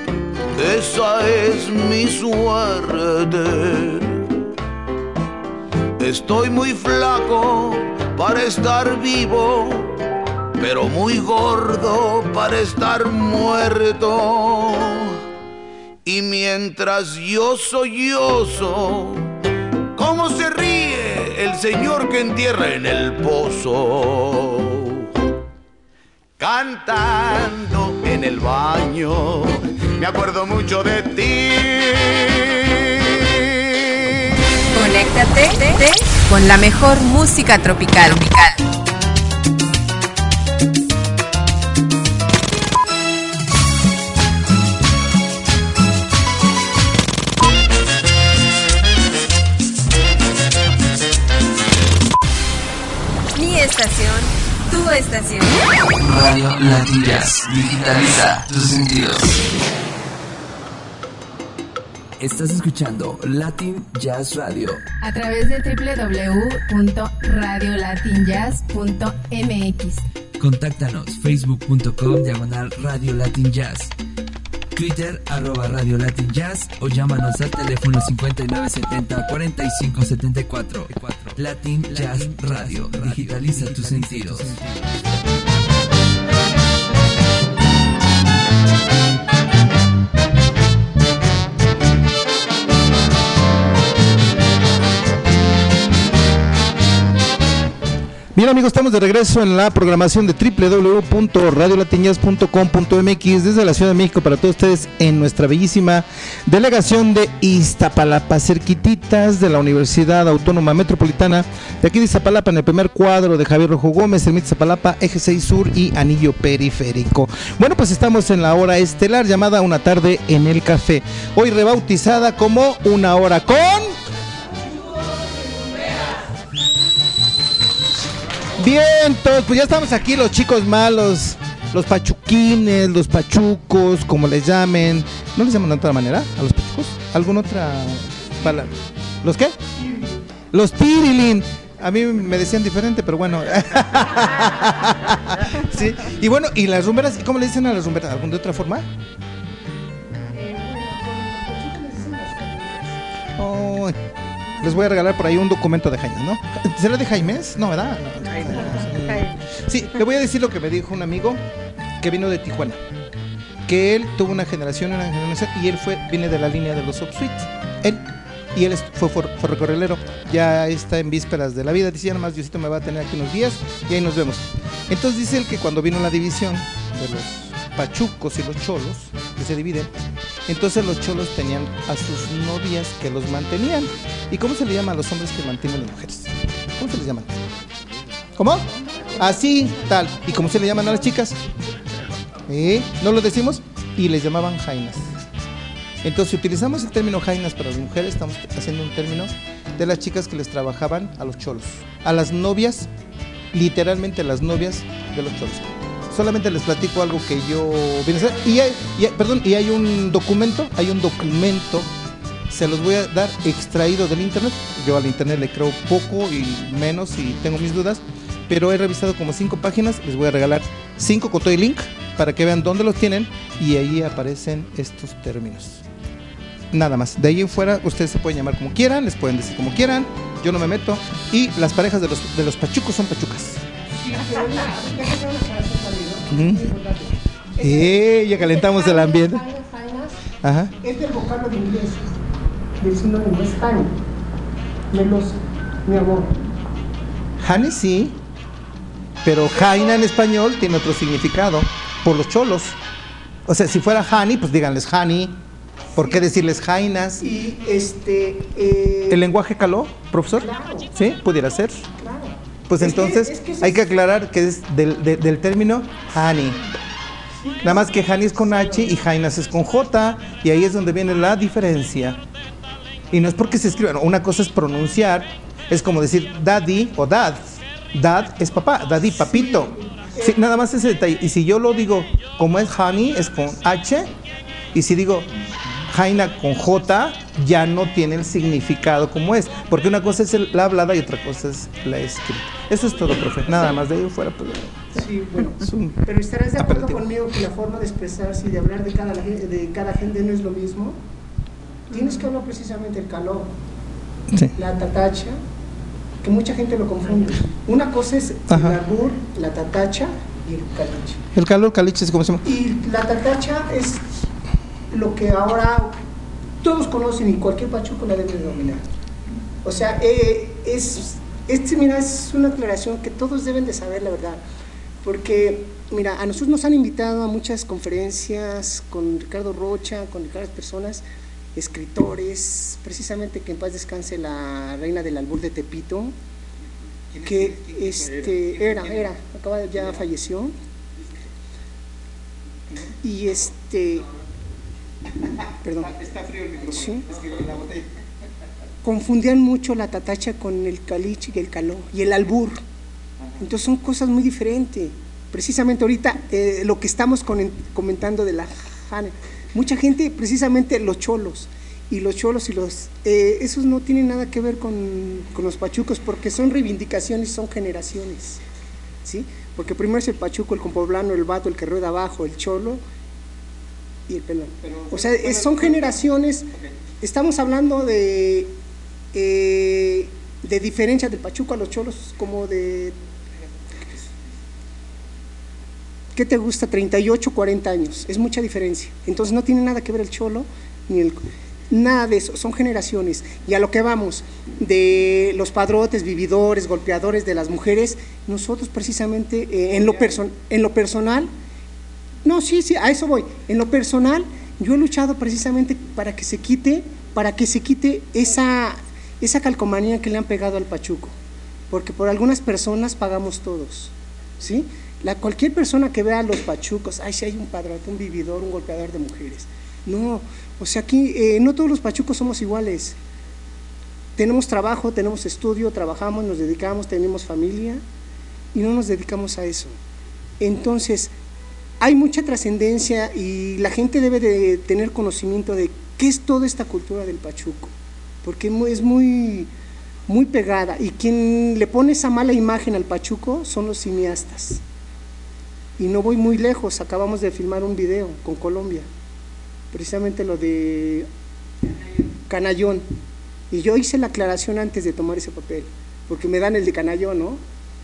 esa es mi suerte. estoy muy flaco para estar vivo, pero muy gordo para estar muerto. Y mientras yo sollozo, ¿cómo se ríe el señor que entierra en el pozo? Cantando en el baño, me acuerdo mucho de ti. Conéctate con la mejor música tropical. Mi estación, tu estación. Radio Latin Jazz, digitaliza tus sentidos. Estás escuchando Latin Jazz Radio a través de www.radiolatinjazz.mx. Contáctanos facebook.com/Radio Latin Jazz, Twitter @Radio Latin Jazz o llámanos al teléfono 5970-4574. Latin Jazz Radio, digitaliza tus sentidos. Bien amigos, estamos de regreso en la programación de www.radiolatinjazz.com.mx desde la Ciudad de México para todos ustedes en nuestra bellísima delegación de Iztapalapa, cerquititas de la Universidad Autónoma Metropolitana de aquí de Iztapalapa, en el primer cuadro de Javier Rojo Gómez, en Iztapalapa, Eje 6 Sur y Anillo Periférico. Bueno, pues estamos en la hora estelar llamada Una Tarde en el Café, hoy rebautizada como Una Hora con... Bien, todos, pues ya estamos aquí los chicos malos, los pachuquines, los pachucos, como les llamen. ¿No les llaman de otra manera a los pachucos? ¿Alguna otra palabra? ¿Los qué? Los tirilín. A mí me decían diferente, pero bueno. Sí. Y bueno, ¿y las rumberas? ¿Cómo le dicen a las rumberas? ¿De otra forma? Oh, les voy a regalar por ahí un documento de Jaime, ¿no? ¿Será de Jaimes? No, ¿verdad? No. Sí, le voy a decir lo que me dijo un amigo que vino de Tijuana, que él tuvo una generación y él viene de la línea de los Upsuites. Él fue ferrocarrilero, ya está en vísperas de la vida, dice, ya nomás Diosito me va a tener aquí unos días y ahí nos vemos. Entonces dice él que cuando vino la división de los pachucos y los cholos, que se dividen, entonces los cholos tenían a sus novias que los mantenían. ¿Y cómo se le llama a los hombres que mantienen a las mujeres? ¿Cómo se les llaman? ¿Cómo? Así, tal. ¿Y cómo se le llaman a las chicas? ¿No lo decimos? Y les llamaban jainas. Entonces, si utilizamos el término jainas para las mujeres, estamos haciendo un término de las chicas que les trabajaban a los cholos. A las novias, literalmente las novias de los cholos. Solamente les platico algo que yo vine a hacer. Y hay un documento, se los voy a dar extraído del internet. Yo al internet le creo poco y menos y tengo mis dudas, pero he revisado como 5 páginas, les voy a regalar 5 con todo el link para que vean dónde los tienen y ahí aparecen estos términos. Nada más, de ahí en fuera ustedes se pueden llamar como quieran, les pueden decir como quieran, yo no me meto. Y las parejas de los pachucos son pachucas. Ya calentamos el ambiente. Ajá. Es del vocablo de inglés, del sinónimo, es honey, melosa, mi amor. Honey sí, pero jaina en español tiene otro significado, por los cholos. O sea, si fuera honey, pues díganles honey. ¿Por qué decirles jainas? Y ¿el lenguaje caló, profesor? Claro. ¿Sí? ¿Pudiera ser? Claro. Pues entonces hay que aclarar que es del término honey. Nada más que honey es con H y jainas es con J, y ahí es donde viene la diferencia. Y no es porque se escriba, no, una cosa es pronunciar, es como decir daddy o dad. Dad es papá, daddy, papito. Sí, nada más ese detalle. Y si yo lo digo como es honey, es con H, y si digo jaina con J, ya no tiene el significado como es, porque una cosa es la hablada y otra cosa es la escrita. Eso es todo, profe, nada más de ahí fuera. Pues, sí, bueno, pero estarás de acuerdo conmigo que la forma de expresarse y de hablar de cada gente no es lo mismo. Tienes que hablar precisamente el calor, sí, la tatacha, que mucha gente lo confunde. Una cosa es el albur, la tatacha y el caliche. El caliche es como se llama. Y la tatacha es lo que ahora todos conocen y cualquier pachuco la debe de dominar. O sea, mira, es una aclaración que todos deben de saber, la verdad. Porque, mira, a nosotros nos han invitado a muchas conferencias con Ricardo Rocha, con varias personas, escritores, precisamente que en paz descanse la reina del albur de Tepito, que ya falleció. Y perdón. Está frío el micrófono. ¿Sí? Es que la botella. Confundían mucho la tatacha con el caliche y el caló y el albur. Entonces son cosas muy diferentes. Precisamente ahorita lo que estamos comentando de la jana, mucha gente, precisamente los cholos y esos no tienen nada que ver con los pachucos, porque son reivindicaciones, son generaciones, ¿sí? Porque primero es el pachuco, el compoblano, el vato, el que rueda abajo, el cholo y el pelón. O sea, son generaciones. Estamos hablando de diferencia del pachuco a los cholos, como de, ¿qué te gusta? 38, 40 años, es mucha diferencia. Entonces no tiene nada que ver el cholo ni nada de eso, son generaciones. Y a lo que vamos, de los padrotes, vividores, golpeadores de las mujeres, nosotros precisamente en lo personal, no, sí, a eso voy. En lo personal, yo he luchado precisamente para que se quite esa calcomanía que le han pegado al pachuco, porque por algunas personas pagamos todos, ¿sí? Cualquier persona que vea a los pachucos, si hay un padrote, un vividor, un golpeador de mujeres, no, o sea, aquí no todos los pachucos somos iguales. Tenemos trabajo, tenemos estudio, trabajamos, nos dedicamos, tenemos familia y no nos dedicamos a eso. Entonces, hay mucha trascendencia y la gente debe de tener conocimiento de qué es toda esta cultura del pachuco, porque es muy, muy pegada, y quien le pone esa mala imagen al pachuco son los cineastas. Y no voy muy lejos, acabamos de filmar un video con Colombia, precisamente lo de Canallón, y yo hice la aclaración antes de tomar ese papel, porque me dan el de Canallón, ¿no?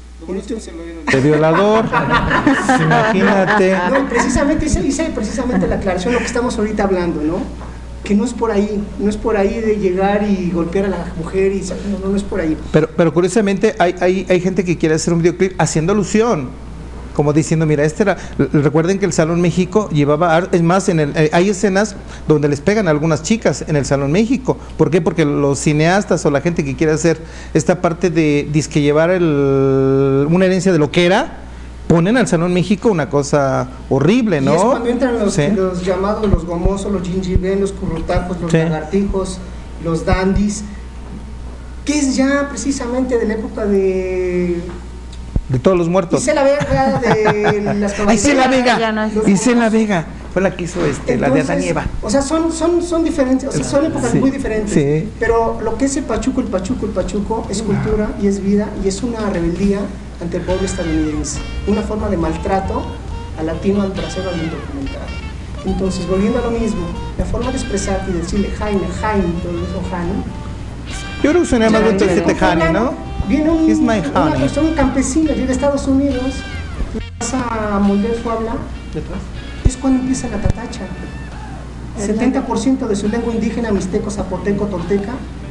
De violador, imagínate. No, precisamente hice precisamente la aclaración, lo que estamos ahorita hablando, ¿no? Que no es por ahí de llegar y golpear a la mujer, no es por ahí. Pero curiosamente hay gente que quiere hacer un videoclip haciendo alusión, como diciendo, mira, recuerden que el Salón México llevaba, es más, hay escenas donde les pegan a algunas chicas en el Salón México. ¿Por qué? Porque los cineastas o la gente que quiere hacer esta parte de disque llevar una herencia de lo que era, ponen al Salón México una cosa horrible, ¿no? Y es cuando entran los llamados, los gomosos, los gingibén, los currutacos, los lagartijos, los dandis, que es ya precisamente de la época de todos los muertos. Isela Vega de las caballerías. Isela Vega fue la que hizo la de Adán y Eva. O sea, son diferentes, o sea, son épocas muy diferentes. Sí. Pero lo que es el pachuco es cultura y es vida y es una rebeldía ante el pueblo estadounidense, una forma de maltrato al latino al trasero al indocumentado. Entonces, volviendo a lo mismo, la forma de expresar y decirle Jaime, todo eso, Jaime. Yo creo que suena más bonito decirte Jaime, ¿no? Viene una persona campesina, viene de Estados Unidos, vas a moldear su habla, es cuando empieza la tatacha. 70% de su lengua indígena, mixteco, zapoteco, tolteca,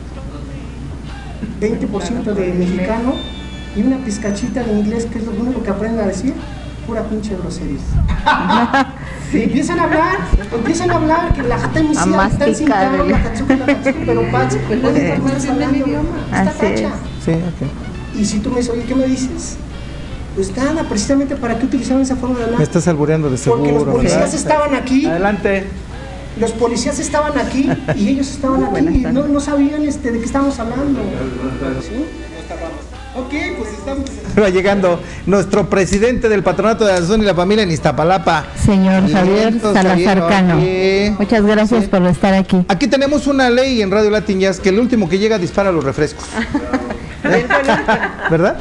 20% de mexicano y una pizcachita de inglés, que es lo único que aprende a decir, pura pinche grosería. Empiezan a hablar, que la gente está sin carro, la katsuka, pero paz, Sí, okay. Y si tú me dices, oye, ¿qué me dices? Pues nada, precisamente para qué utilizaron esa forma de hablar. Me estás albureando de seguro. Porque los policías estaban aquí. Adelante. Los policías estaban aquí y ellos estaban aquí y no sabían de qué estábamos hablando. ¿Sí? Ok, pues estamos. Va llegando nuestro presidente del Patronato de la Asociación y la Familia en Iztapalapa, señor Javier Salazar Cano. Muchas gracias por estar aquí. Aquí tenemos una ley en Radio Latin Jazz que el último que llega dispara los refrescos. ¿Verdad?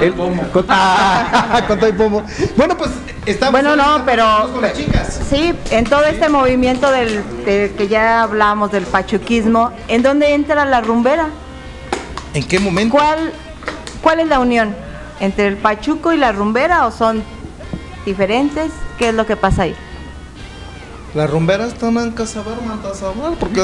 Con todo y pomo. Bueno, pues estamos. Bueno, no, pero con las chicas. Sí, en todo este movimiento que ya hablamos del pachuquismo, ¿en dónde entra la rumbera? ¿En qué momento? ¿Cuál es la unión entre el pachuco y la rumbera o son diferentes? ¿Qué es lo que pasa ahí? Las rumberas toman casabar, mantasabar, porque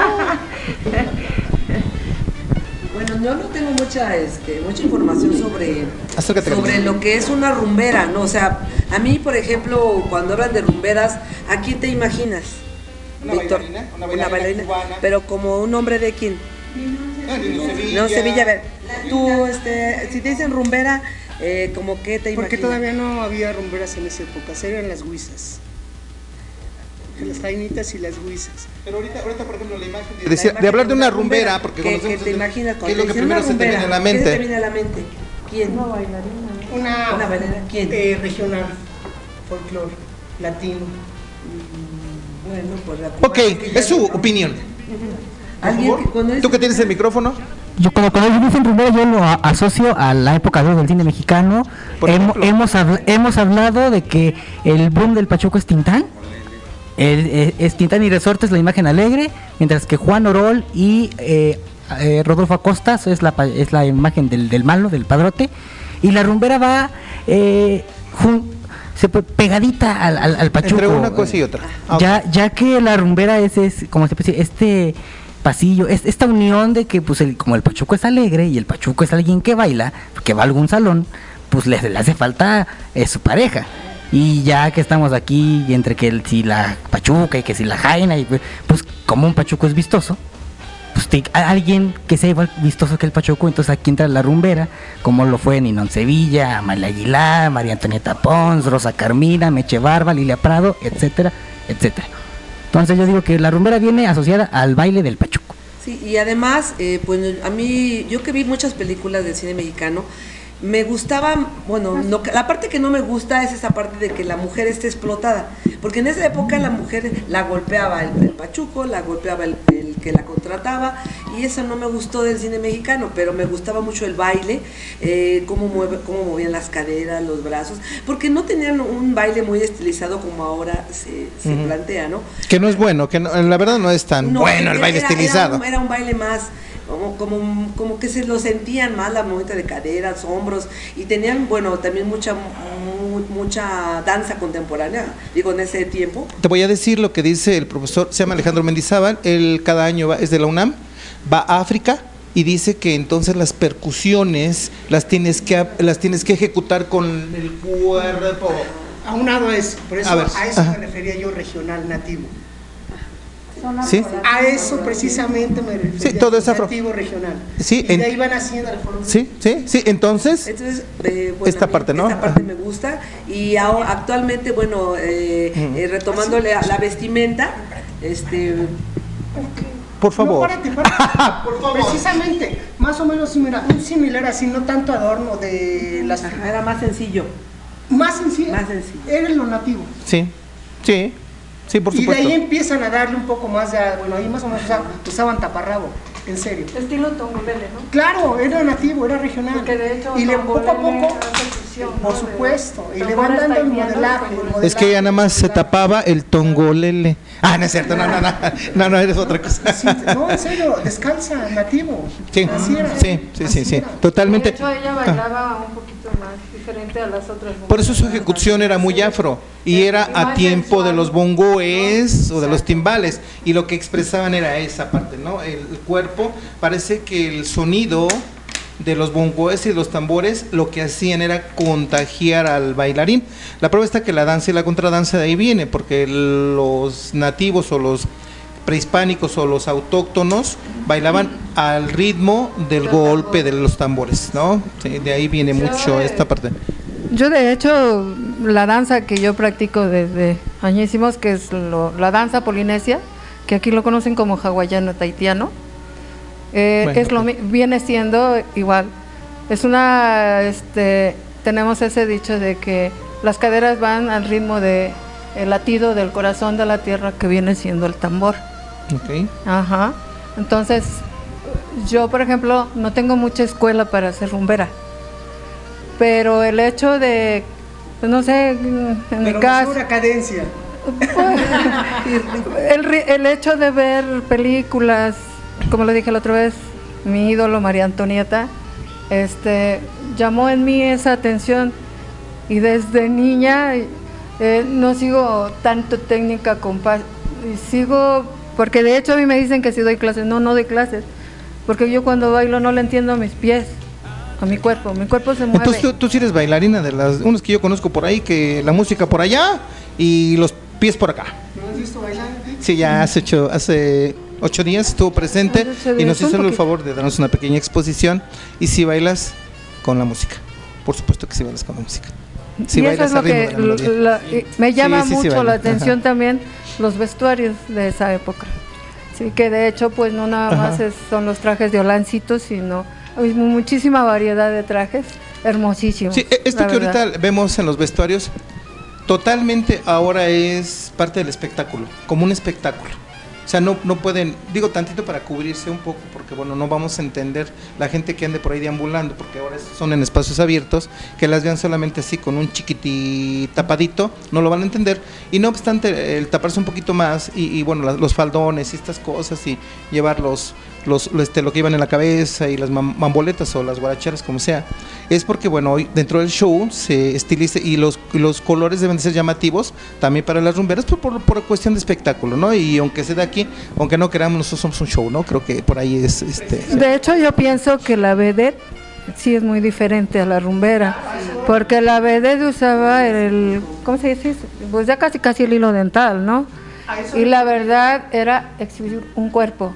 Bueno, yo no tengo mucha información sobre lo que es una rumbera, ¿no? O sea, a mí, por ejemplo, cuando hablan de rumberas, ¿a quién te imaginas? Víctor, una bailarina cubana. Pero como un hombre de quién? No, Sevilla. A ver, tú, si te dicen rumbera, ¿como qué te imaginas? Porque todavía no había rumberas en esa época, eran las huizas. Las jainitas y las huizas. Pero ahorita por ejemplo, la imagen de hablar de una rumbera, porque ¿Qué te imaginas? ¿Qué es lo que primero se te viene a la mente? ¿Qué se te viene a la mente? ¿Quién? Una bailarina. Una bailarina. ¿Quién? Regional, folclore, latino. Bueno, pues la Ok, es su opinión. ¿Tú que tienes el micrófono? Yo cuando dicen rumbera yo lo asocio a la época del cine mexicano. Hemos hablado de que el boom del pachuco es Tintán. Es Tintán y Resortes, la imagen alegre, mientras que Juan Orol y Rodolfo Acosta es la imagen del malo, del padrote, y la rumbera va pegadita al pachuco. Entre una cosa y otra. Ya que la rumbera es como se puede decir, este pasillo, esta unión de que pues como el pachuco es alegre y el pachuco es alguien que baila, que va a algún salón, pues le hace falta su pareja. Y ya que estamos aquí, y entre que si la pachuca y que si la jaina, y pues como un pachuco es vistoso, pues alguien que sea igual vistoso que el pachuco, entonces aquí entra la rumbera, como lo fue Ninón Sevilla, Amalia Aguilar, María Antonieta Pons, Rosa Carmina, Meche Barba, Lilia Prado, etcétera, etcétera. Entonces yo digo que la rumbera viene asociada al baile del pachuco. Sí, y además, pues a mí, yo que vi muchas películas del cine mexicano, me gustaba, bueno, la parte que no me gusta es esa parte de que la mujer esté explotada, porque en esa época la mujer la golpeaba el pachuco, la golpeaba el que la contrataba, y eso no me gustó del cine mexicano, pero me gustaba mucho el baile, cómo movían las caderas, los brazos, porque no tenían un baile muy estilizado como ahora se plantea, ¿no? Que no es bueno, que no, la verdad no es tan bueno el baile estilizado. Era un baile más como que se lo sentían más la movimiento de caderas, hombros, y tenían, bueno, también mucha danza contemporánea, digo, en ese tiempo. Te voy a decir lo que dice el profesor, se llama Alejandro Mendizábal, él cada año es de la UNAM, va a África y dice que entonces las percusiones las tienes que ejecutar con el cuerpo. Aunado a eso, por eso a eso me refería yo, regional, nativo. ¿Sí? A eso precisamente me refiero. Sí, todo es nativo regional. Sí, y de ahí van haciendo el foro. Sí, entonces bueno, esta parte, ¿no? Esta parte me gusta, y actualmente, bueno, retomando la vestimenta, por favor. No, párate. Por favor. Precisamente, más o menos similar así, no tanto adorno de las... Era más sencillo. Más sencillo. Era lo nativo. Sí, por supuesto. Y de ahí empiezan a darle un poco más de, bueno, ahí más o menos usaban taparrabo, en serio. Estilo tongolele, ¿no? Claro, era nativo, era regional. Porque de hecho, y poco a poco, por supuesto, y le van dando el modelaje. Es que ya nada más se tapaba el tongolele. No es cierto, no, eres otra cosa. Sí, no, en serio, descalza, nativo. Sí, así era. Sí, totalmente. De hecho, ella bailaba un poquito más diferente a las otras mujeres. Por eso su ejecución era muy afro, y era a tiempo de los bongoes o de los timbales, y lo que expresaban era esa parte, ¿no? El cuerpo, parece que el sonido de los bongoes y los tambores lo que hacían era contagiar al bailarín. La prueba está que la danza y la contradanza de ahí viene, porque los nativos o los prehispánicos o los autóctonos bailaban al ritmo del golpe de los tambores, ¿no? Sí, de ahí viene mucho esta parte. Yo de hecho, la danza que yo practico desde añísimos, que es la danza polinesia, que aquí lo conocen como hawaiano tahitiano, viene siendo igual. Es tenemos ese dicho de que las caderas van al ritmo de el latido del corazón de la tierra, que viene siendo el tambor. Okay. Ajá. Entonces, yo por ejemplo no tengo mucha escuela para ser rumbera, pero el hecho de, pues no sé, en mi caso, una cadencia. El hecho de ver películas, como le dije la otra vez, mi ídolo María Antonieta, llamó en mí esa atención y desde niña no sigo tanto técnica compás, sigo, porque de hecho a mí me dicen que si doy clases, no doy clases, porque yo cuando bailo no le entiendo a mis pies, a mi cuerpo se mueve. Entonces tú sí eres bailarina de las unos que yo conozco por ahí, que la música por allá y los pies por acá. ¿No has visto bailar? Sí, ya hace 8 días estuvo presente y nos hizo el favor de darnos una pequeña exposición. Y si bailas con la música, por supuesto que sí bailas con la música. Sí, y eso es lo que me llama mucho la atención. Ajá. También los vestuarios de esa época. Sí, que de hecho pues no nada más son los trajes de Olancito, sino hay muchísima variedad de trajes, hermosísimos. Sí, esto que ahorita vemos en los vestuarios totalmente ahora es parte del espectáculo, como un espectáculo. O sea, no pueden, digo tantito para cubrirse un poco, porque bueno, no vamos a entender la gente que ande por ahí deambulando, porque ahora son en espacios abiertos, que las vean solamente así con un chiquiti tapadito, no lo van a entender, y no obstante el taparse un poquito más, y bueno, los faldones y estas cosas, y llevar lo que llevan en la cabeza, y las mamboletas o las guaracheras, como sea, es porque bueno, hoy dentro del show se estiliza, y los colores deben de ser llamativos, también para las rumberas, por cuestión de espectáculo, ¿no? Y aunque se da aquí, aunque no queramos, nosotros somos un show, ¿no? Creo que por ahí es De hecho, yo pienso que la vedette sí es muy diferente a la rumbera, porque la vedette usaba ¿cómo se dice? Pues ya casi el hilo dental, ¿no? Y la verdad era exhibir un cuerpo.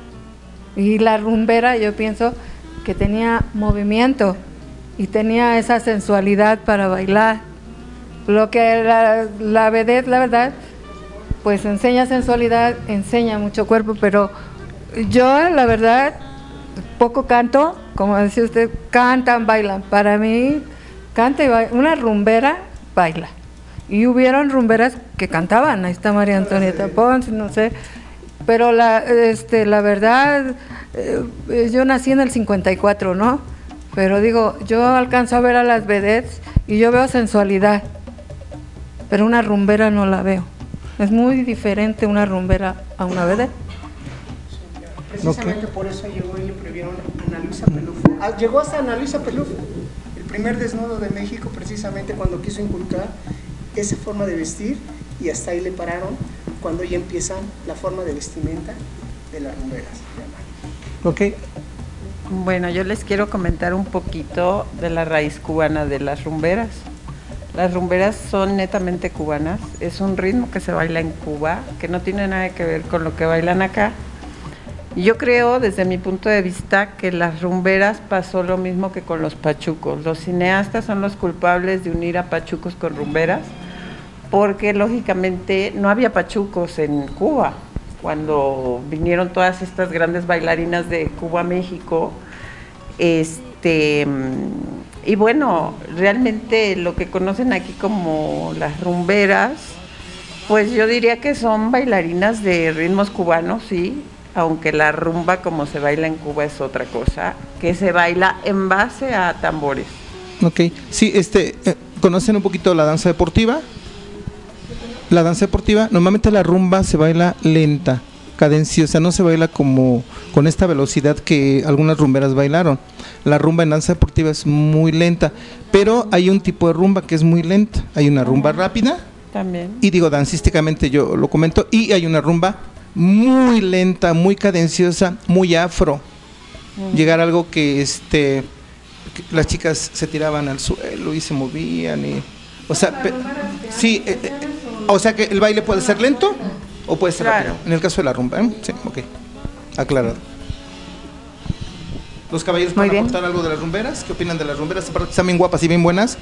Y la rumbera yo pienso que tenía movimiento y tenía esa sensualidad para bailar. Lo que la vedette, la verdad, pues enseña sensualidad, enseña mucho cuerpo, pero yo la verdad poco canto, como decía usted, cantan, bailan. Para mí, canta y baila. Una rumbera baila. Y hubieron rumberas que cantaban, ahí está María Antonieta Pons, no sé, pero la verdad, yo nací en el 54, ¿no? Pero digo, yo alcanzo a ver a las vedettes y yo veo sensualidad, pero una rumbera no la veo. Es muy diferente una rumbera a una vedette. Precisamente por eso llegó y le prohibieron a Ana Luisa Pelufo. Llegó hasta Ana Luisa Pelufo, el primer desnudo de México, precisamente cuando quiso inculcar esa forma de vestir, y hasta ahí le pararon cuando ya empiezan la forma de vestimenta de las rumberas. Ok. Bueno, yo les quiero comentar un poquito de la raíz cubana de las rumberas. Las rumberas son netamente cubanas, es un ritmo que se baila en Cuba, que no tiene nada que ver con lo que bailan acá. Y yo creo, desde mi punto de vista, que las rumberas pasó lo mismo que con los pachucos. Los cineastas son los culpables de unir a pachucos con rumberas, porque lógicamente no había pachucos en Cuba. Cuando vinieron todas estas grandes bailarinas de Cuba a México, y bueno, realmente lo que conocen aquí como las rumberas, pues yo diría que son bailarinas de ritmos cubanos, sí, aunque la rumba como se baila en Cuba es otra cosa, que se baila en base a tambores. Ok, sí, ¿conocen un poquito la danza deportiva? La danza deportiva, normalmente la rumba se baila lenta, cadenciosa, no se baila como con esta velocidad que algunas rumberas bailaron. La rumba en danza deportiva es muy lenta, pero hay un tipo de rumba que es muy lenta. Hay una rumba rápida, también, y digo dancísticamente yo lo comento, y hay una rumba muy lenta, muy cadenciosa, muy afro. Llegar a algo que que las chicas se tiraban al suelo y se movían, y o sea, sí, o sea que el baile puede ser lento o puede ser rápido, en el caso de la rumba, ¿eh? Sí, ok, aclarado. ¿Los caballeros pueden aportar algo de las rumberas? ¿Qué opinan de las rumberas? Aparte están bien guapas y bien buenas.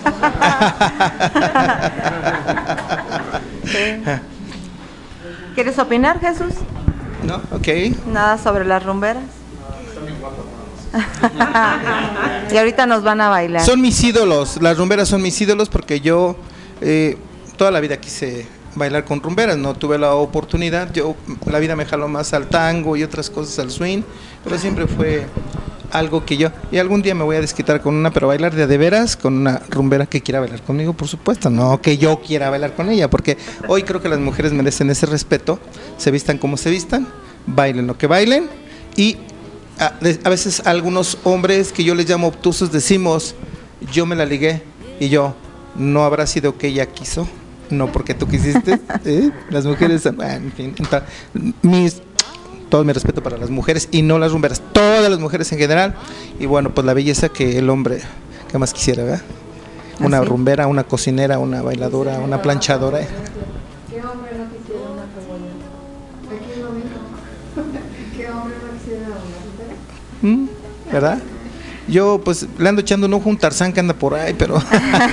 ¿Quieres opinar, Jesús? No, ok. Nada sobre las rumberas. Están bien guapas. Y ahorita nos van a bailar. Son mis ídolos, las rumberas son mis ídolos, porque yo toda la vida quise bailar con rumberas, no tuve la oportunidad. La vida me jaló más al tango y otras cosas, al swing, pero siempre fue algo que y algún día me voy a desquitar con una, pero bailar de veras con una rumbera que quiera bailar conmigo, por supuesto, no que yo quiera bailar con ella, porque hoy creo que las mujeres merecen ese respeto, se vistan como se vistan, bailen lo que bailen, y a veces algunos hombres que yo les llamo obtusos decimos, yo me la ligué, y yo, ¿no habrá sido que ella quiso? No porque tú quisiste. Las mujeres, bueno, en fin, todo mi respeto para las mujeres y no las rumberas, todas las mujeres en general, y bueno, pues la belleza que el hombre que más quisiera, ¿verdad? Una rumbera, una cocinera, una bailadora, una planchadora. ¿Qué hombre no quisiera una cebolla? Aquí lo mismo. ¿Qué hombre no quisiera una rumbera? ¿Verdad? Yo pues le ando echando un ojo a un Tarzán que anda por ahí, pero...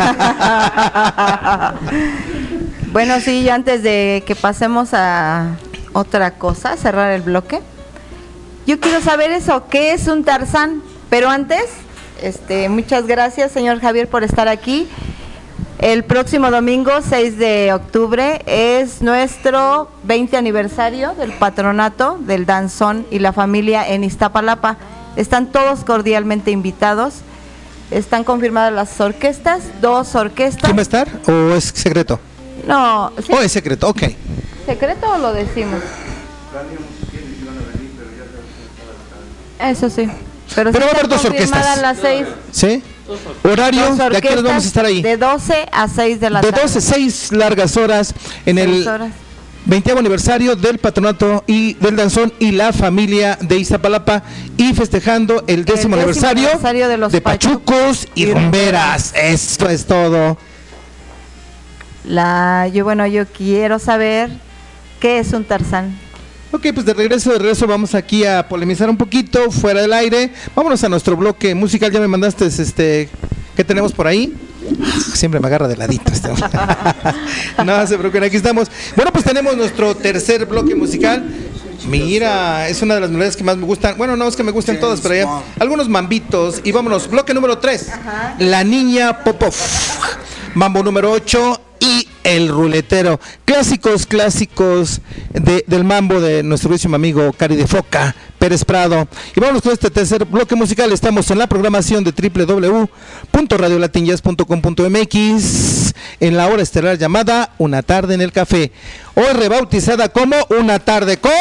Bueno, sí, yo antes de que pasemos a otra cosa, cerrar el bloque, yo quiero saber eso, ¿qué es un Tarzán? Pero antes, muchas gracias, señor Javier, por estar aquí. El próximo domingo, 6 de octubre, es nuestro 20 aniversario del patronato del danzón y la familia en Iztapalapa. Están todos cordialmente invitados. Están confirmadas las orquestas, 2 orquestas. ¿Quién va a estar o es secreto? No. Sí. ¿O es secreto? Ok. ¿Secreto o lo decimos? Eso sí. Pero va a haber 2 orquestas. A las 6. ¿Sí? ¿Horario? ¿De a qué horas vamos a estar ahí? De 12 a 6 de la tarde. De 12, 6 largas horas en el 20º aniversario del patronato y del danzón y la familia de Iztapalapa, y festejando el 10º aniversario de los Pachucos y Rumberas. Esto es todo. Yo quiero saber qué es un Tarzán. Ok, pues de regreso vamos aquí a polemizar un poquito fuera del aire. Vámonos a nuestro bloque musical. Ya me mandaste ¿qué tenemos por ahí? Siempre me agarra de ladito No se preocupen, aquí estamos. Bueno, pues tenemos nuestro tercer bloque musical. Mira, es una de las melodías que más me gustan. Bueno, no es que me gusten todas, pero ya algunos mambitos. Y vámonos, bloque número 3. La Niña Popov. Mambo número 8 y El Ruletero. Clásicos del mambo de nuestro bellísimo amigo Cari de Foca, Pérez Prado. Y vamos con este tercer bloque musical. Estamos en la programación de www.radiolatinjazz.com.mx en la hora estelar llamada Una Tarde en el Café, hoy rebautizada como Una Tarde con...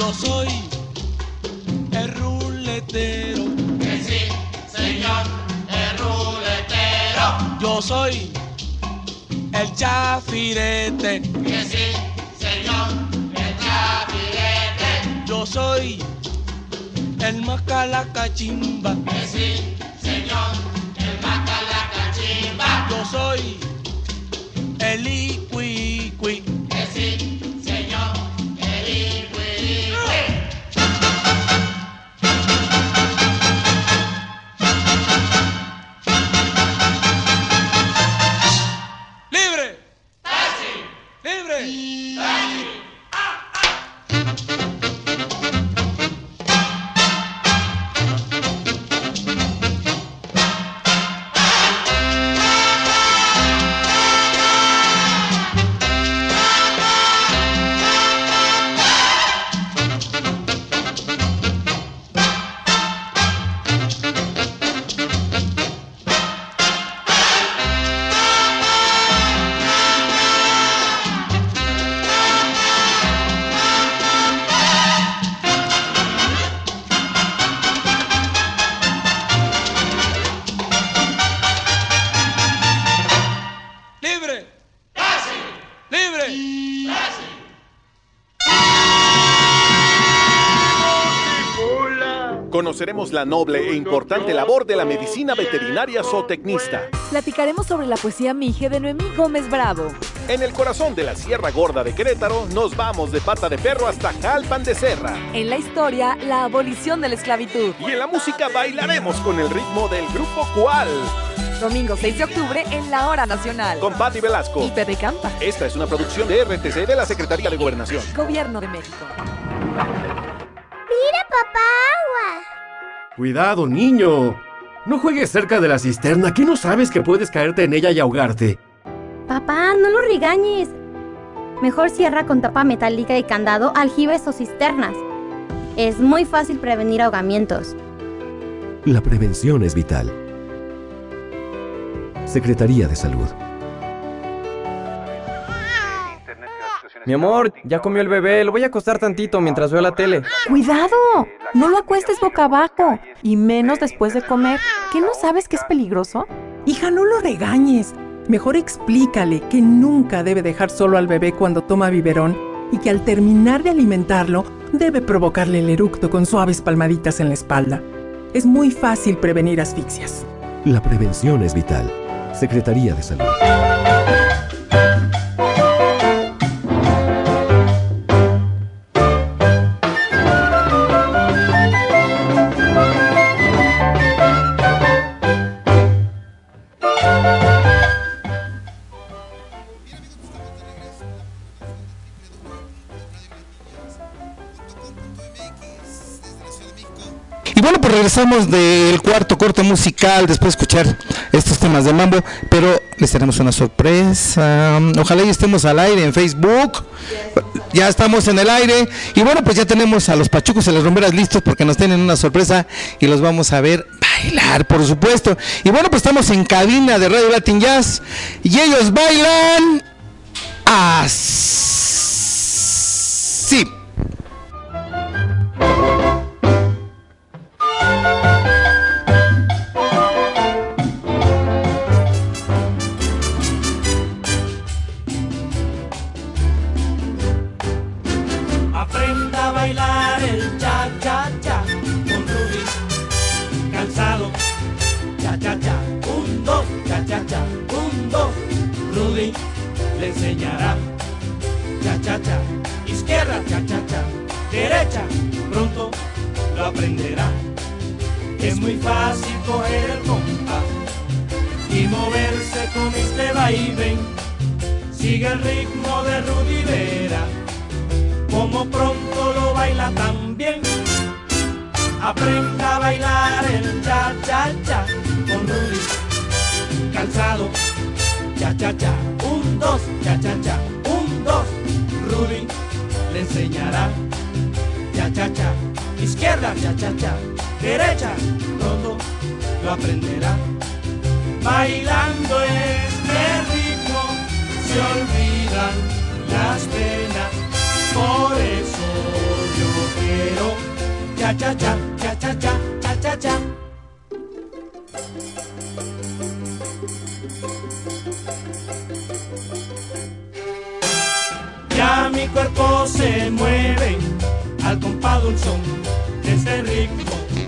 Yo soy el ruletero. Que sí, señor, el ruletero. Yo soy el chafirete. Que sí, señor, el chafirete. Yo soy el macalacachimba. Que sí, señor, el macalacachimba. Yo soy el icuicui. Que sí, señor, el icuicui. ¡Libre! ¡Taxi! ¡Libre! ¡Taxi! Conoceremos la noble e importante labor de la medicina veterinaria zootecnista. Platicaremos sobre la poesía Mije de Noemí Gómez Bravo. En el corazón de la Sierra Gorda de Querétaro, nos vamos de Pata de Perro hasta Jalpan de Serra. En la historia, la abolición de la esclavitud. Y en la música bailaremos con el ritmo del grupo Cual. Domingo 6 de octubre en la Hora Nacional. Con Pati Velasco y Pepe Campa. Esta es una producción de RTC de la Secretaría de Gobernación. Gobierno de México. ¡Mira, papá, agua! ¡Cuidado, niño! No juegues cerca de la cisterna, que no sabes que puedes caerte en ella y ahogarte. Papá, no lo regañes. Mejor cierra con tapa metálica y candado aljibes o cisternas. Es muy fácil prevenir ahogamientos. La prevención es vital. Secretaría de Salud. Mi amor, ya comió el bebé, lo voy a acostar tantito mientras veo la tele. ¡Cuidado! No lo acuestes boca abajo, y menos después de comer. ¿Qué no sabes que es peligroso? Hija, no lo regañes. Mejor explícale que nunca debe dejar solo al bebé cuando toma biberón y que al terminar de alimentarlo, debe provocarle el eructo con suaves palmaditas en la espalda. Es muy fácil prevenir asfixias. La prevención es vital. Secretaría de Salud. Y bueno, pues regresamos del cuarto corte musical después de escuchar estos temas de mambo, pero les tenemos una sorpresa. Ojalá y estemos al aire en Facebook. Ya estamos en el aire. Y bueno, pues ya tenemos a los pachucos y las rumberas listos porque nos tienen una sorpresa y los vamos a ver bailar, por supuesto. Y bueno, pues estamos en cabina de Radio Latin Jazz y ellos bailan así. Aprenda a bailar el cha-cha-cha con Rudy Calzado. Cha-cha-cha, 1, 2, cha-cha-cha, 1, 2. Rudy le enseñará. Cha-cha-cha, izquierda, cha-cha-cha, derecha, pronto lo aprenderá. Es muy fácil coger el compás y moverse con este vaivén. Sigue el ritmo de Rudy Vera, como pronto lo baila también. Aprenda a bailar el cha-cha-cha con Rudy Calzado. Cha-cha-cha, 1, 2, cha-cha-cha, 1, 2. Rudy le enseñará. Cha-cha-cha, izquierda, cha-cha-cha, derecha, pronto lo aprenderá. Bailando este ritmo se olvidan las penas. Por eso yo cha cha cha, cha cha cha, cha cha cha. Ya mi cuerpo se mueve al compás de un son de este ritmo.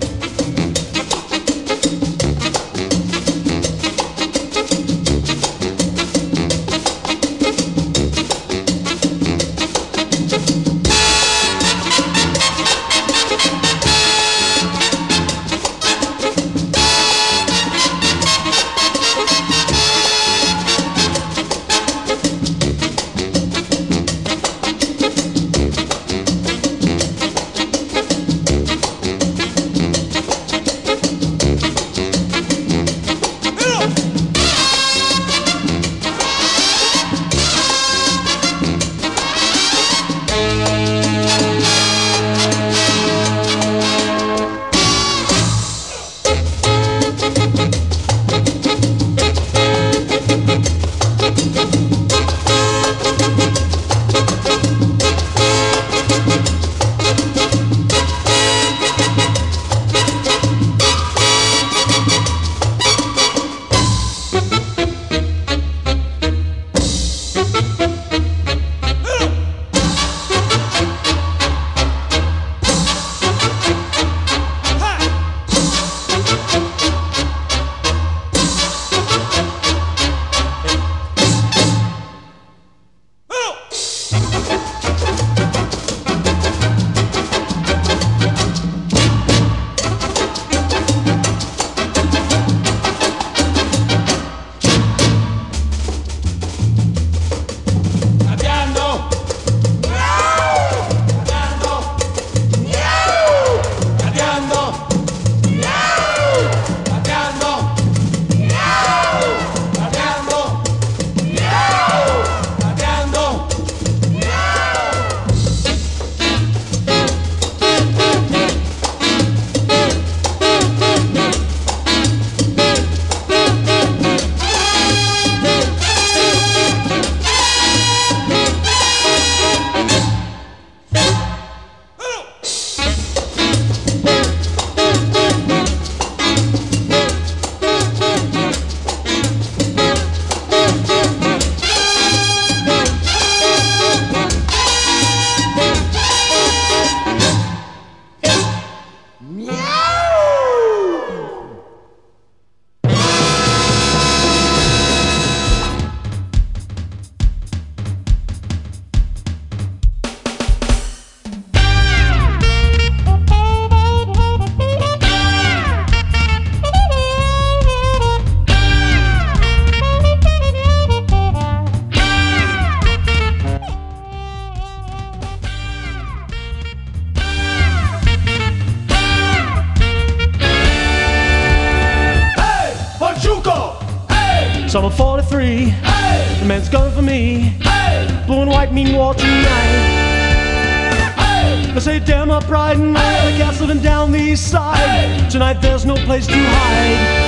Summer 43, hey! The man's going for me, hey! Blue and white mean war tonight, hey! They say damn my pride and my other cats living down the east side, hey! Tonight there's no place to hide.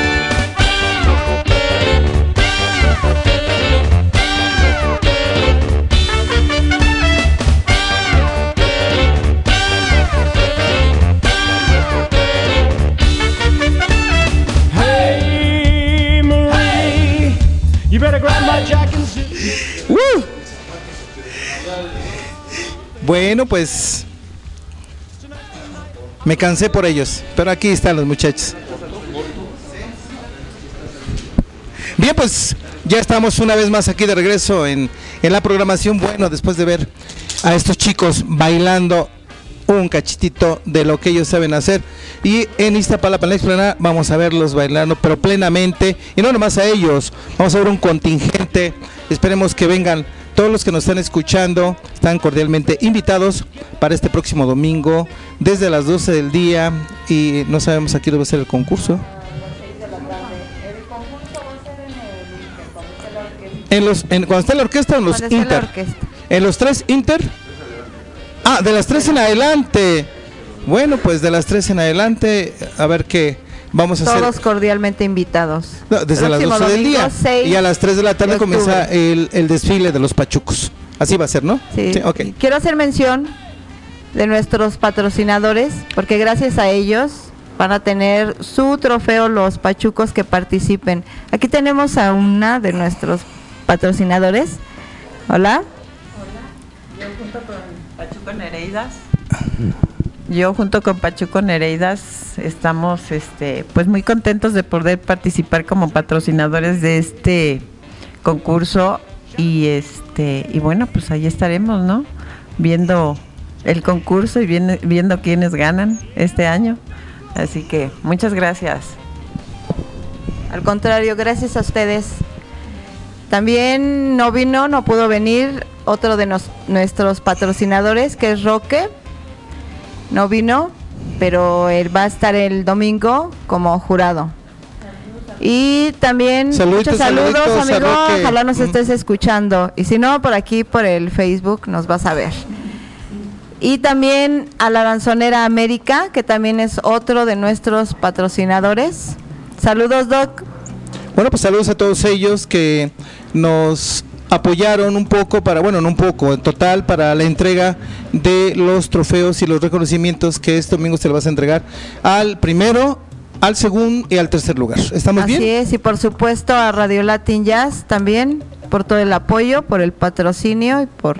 Bueno, pues me cansé por ellos, pero aquí están los muchachos. Bien, pues ya estamos una vez más aquí de regreso en la programación. Bueno, después de ver a estos chicos bailando un cachitito de lo que ellos saben hacer, y en Iztapalapa, en la explanada, vamos a verlos bailando, pero plenamente, y no nomás a ellos, vamos a ver un contingente. Esperemos que vengan todos los que nos están escuchando, están cordialmente invitados para este próximo domingo desde las 12 del día, y no sabemos aquí dónde va a ser el concurso. Cuando esté la orquesta o en los inter. En los tres inter. Ah, de las 3 en adelante. Bueno, pues de las 3 en adelante, a ver qué vamos a hacer. Todos cordialmente invitados. No, desde las 12 del día. Y a las 3 de la tarde comienza el desfile de los pachucos. Así va a ser, ¿no? Sí. Okay. Quiero hacer mención de nuestros patrocinadores, porque gracias a ellos van a tener su trofeo los pachucos que participen. Aquí tenemos a una de nuestros patrocinadores. Hola. Yo junto con Pachuco Nereidas estamos pues muy contentos de poder participar como patrocinadores de este concurso y bueno, pues ahí estaremos, ¿no? Viendo el concurso y viendo quiénes ganan este año. Así que muchas gracias. Al contrario, gracias a ustedes. También no pudo venir otro de nuestros patrocinadores, que es Roque. No vino, pero él va a estar el domingo como jurado. Y también muchos saludos, amigo. Ojalá nos estés escuchando. Y si no, por aquí, por el Facebook, nos vas a ver. Y también a la Danzonera América, que también es otro de nuestros patrocinadores. Saludos, Doc. Bueno, pues saludos a todos ellos que nos apoyaron un poco en total para la entrega de los trofeos y los reconocimientos que este domingo se le vas a entregar al primero, al segundo y al tercer lugar. ¿Estamos bien? Así es, y por supuesto a Radio Latin Jazz también, por todo el apoyo, por el patrocinio y por...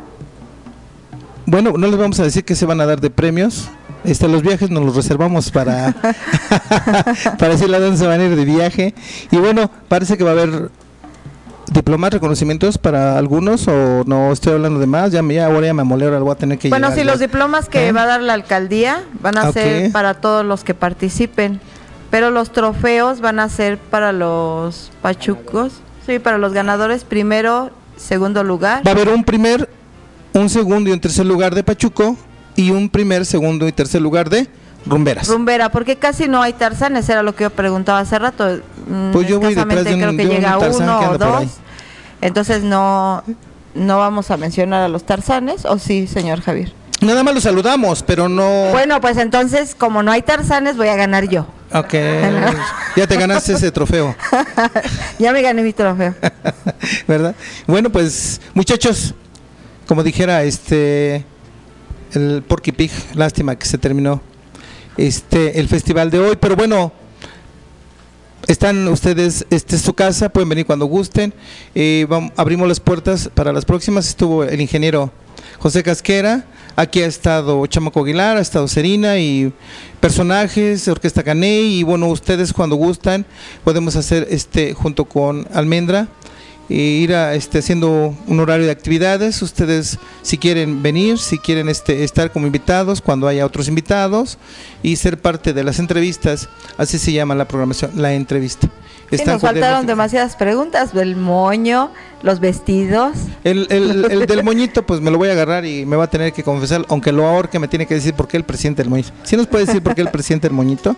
Bueno, no les vamos a decir que se van a dar de premios. Los viajes nos los reservamos para para decir la danza van a ir de viaje. Y bueno, parece que va a haber diplomas, reconocimientos para algunos, o no estoy hablando de más. Ahora ya me amolé, voy a tener que Bueno, llegar, sí, los diplomas que va a dar la alcaldía van a ser para todos los que participen, pero los trofeos van a ser para los pachucos, sí, para los ganadores, primero, segundo lugar. Va a haber un primer, un segundo y un tercer lugar de Pachuco, y un primer, segundo y tercer lugar de rumberas. Rumbera, porque casi no hay tarzanes, era lo que yo preguntaba hace rato. Pues yo voy detrás de creo que llega uno o dos. Entonces no vamos a mencionar a los tarzanes, ¿o sí, señor Javier? Nada más los saludamos, pero no... Bueno, pues entonces, como no hay tarzanes, voy a ganar yo. Ok, ya te ganaste ese trofeo. Ya me gané mi trofeo. ¿Verdad? Bueno, pues, muchachos, como dijera el Porky Pig, lástima que se terminó el festival de hoy, pero bueno, están ustedes, es su casa, pueden venir cuando gusten. Abrimos las puertas para las próximas. Estuvo el ingeniero José Casquera, aquí ha estado Chamaco Aguilar, ha estado Serina y personajes, Orquesta Caney, y bueno, ustedes cuando gustan podemos hacer junto con Almendra, ir haciendo un horario de actividades. Ustedes, si quieren venir, si quieren estar como invitados cuando haya otros invitados y ser parte de las entrevistas, así se llama la programación, la entrevista. Sí, nos faltaron demasiadas preguntas, el moño, los vestidos. El del moñito, pues me lo voy a agarrar y me va a tener que confesar, aunque lo ahorque, me tiene que decir por qué el presidente del moñito. ¿Sí nos puede decir por qué el presidente del moñito?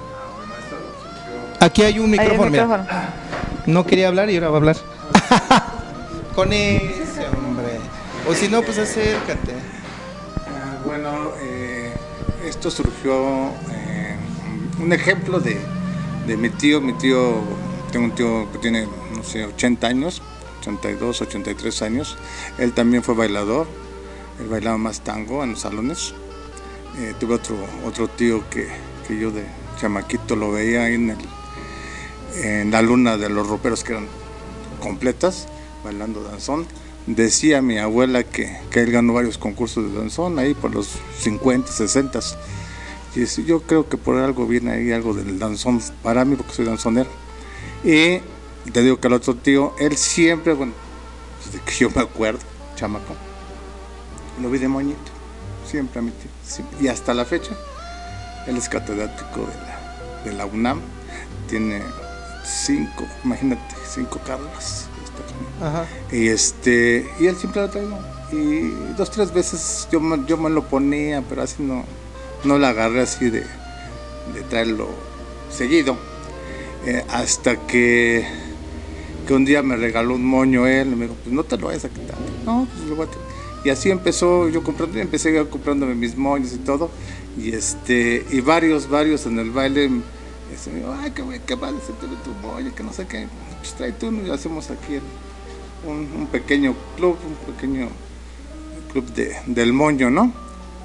Aquí hay un micrófono, mira. No quería hablar y ahora va a hablar. Con ese, hombre. O si no, pues acércate. Bueno, esto surgió un ejemplo de mi tío. Tengo un tío que tiene, no sé, 80 años, 82, 83 años. Él también fue bailador. Él bailaba más tango en los salones. Tuve otro tío que yo de chamaquito lo veía ahí en la luna de los roperos, que eran completas, bailando danzón. Decía mi abuela que él ganó varios concursos de danzón ahí por los 50, 60. Y yo creo que por algo viene ahí algo del danzón para mí, porque soy danzonero. Y te digo que el otro tío, él siempre, bueno, desde que yo me acuerdo, chamaco, lo vi de moñito, siempre a mi tío, siempre. Y hasta la fecha, él es catedrático de la UNAM, tiene 5 carreras. Ajá. Y él siempre lo traía. Y 2, 3 veces yo me lo ponía, pero así no la agarré así de traerlo seguido. Hasta que un día me regaló un moño él, y me dijo, pues no te lo vayas a quitar. No, pues lo voy a quitar. Y así empezó, empecé comprándome mis moños y todo. Y varios en el baile. Me dijo, ay, qué vale, se te ve tu moño, que no sé qué. Pues trae tú, y hacemos aquí un pequeño club, del moño, ¿no?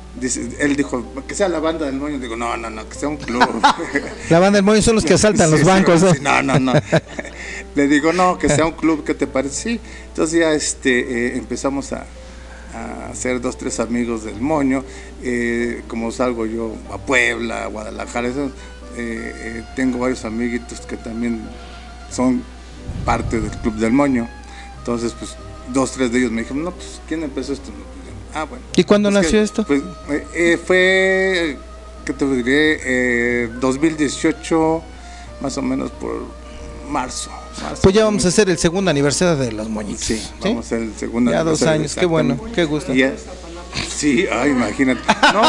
él dijo, que sea la banda del moño. Digo, no, que sea un club. La banda del moño son los que asaltan los bancos. Sí, no. Le digo, no, que sea un club, ¿qué te parece? Sí. Entonces ya empezamos a ser 2, 3 amigos del moño. Como salgo yo a Puebla, a Guadalajara, tengo varios amiguitos que también son parte del club del moño. Entonces, pues 2, 3 de ellos me dijeron, no, pues, ¿quién empezó esto? Bueno. ¿Y cuándo nació esto? Pues fue, ¿qué te diré? 2018, más o menos por marzo. Pues ya vamos a hacer el segundo aniversario de los moñitos. Sí, vamos a hacer el segundo ya aniversario. Ya 2 años, qué bueno, qué gusto. Sí, imagínate.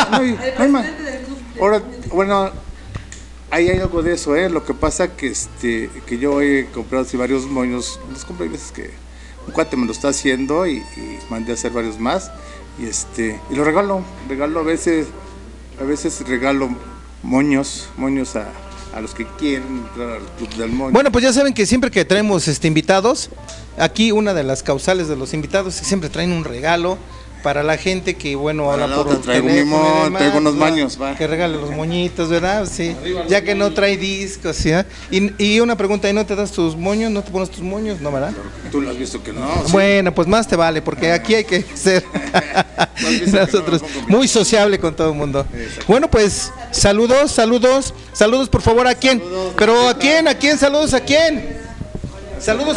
Ahora, bueno, ahí hay algo de eso, Lo que pasa que yo he comprado así varios moños, los compré a veces que un cuate me lo está haciendo y mandé a hacer varios más y lo regalo a veces regalo moños a los que quieren entrar al club del moño. Bueno, pues ya saben que siempre que traemos invitados, aquí una de las causales de los invitados es que siempre traen un regalo para la gente que, bueno, habla por teléfono, traigo unos moños, que regale los moñitos, ¿verdad? Sí, ya que no trae discos, ¿sí? Y una pregunta, ¿y no te das tus moños? ¿No te pones tus moños? ¿No, verdad? Tú lo has visto que no. Bueno, pues más te vale, porque aquí hay que ser nosotros muy sociable con todo el mundo. Bueno, pues saludos por favor. ¿A quién? Pero ¿a quién? ¿Saludos a quién? Saludos.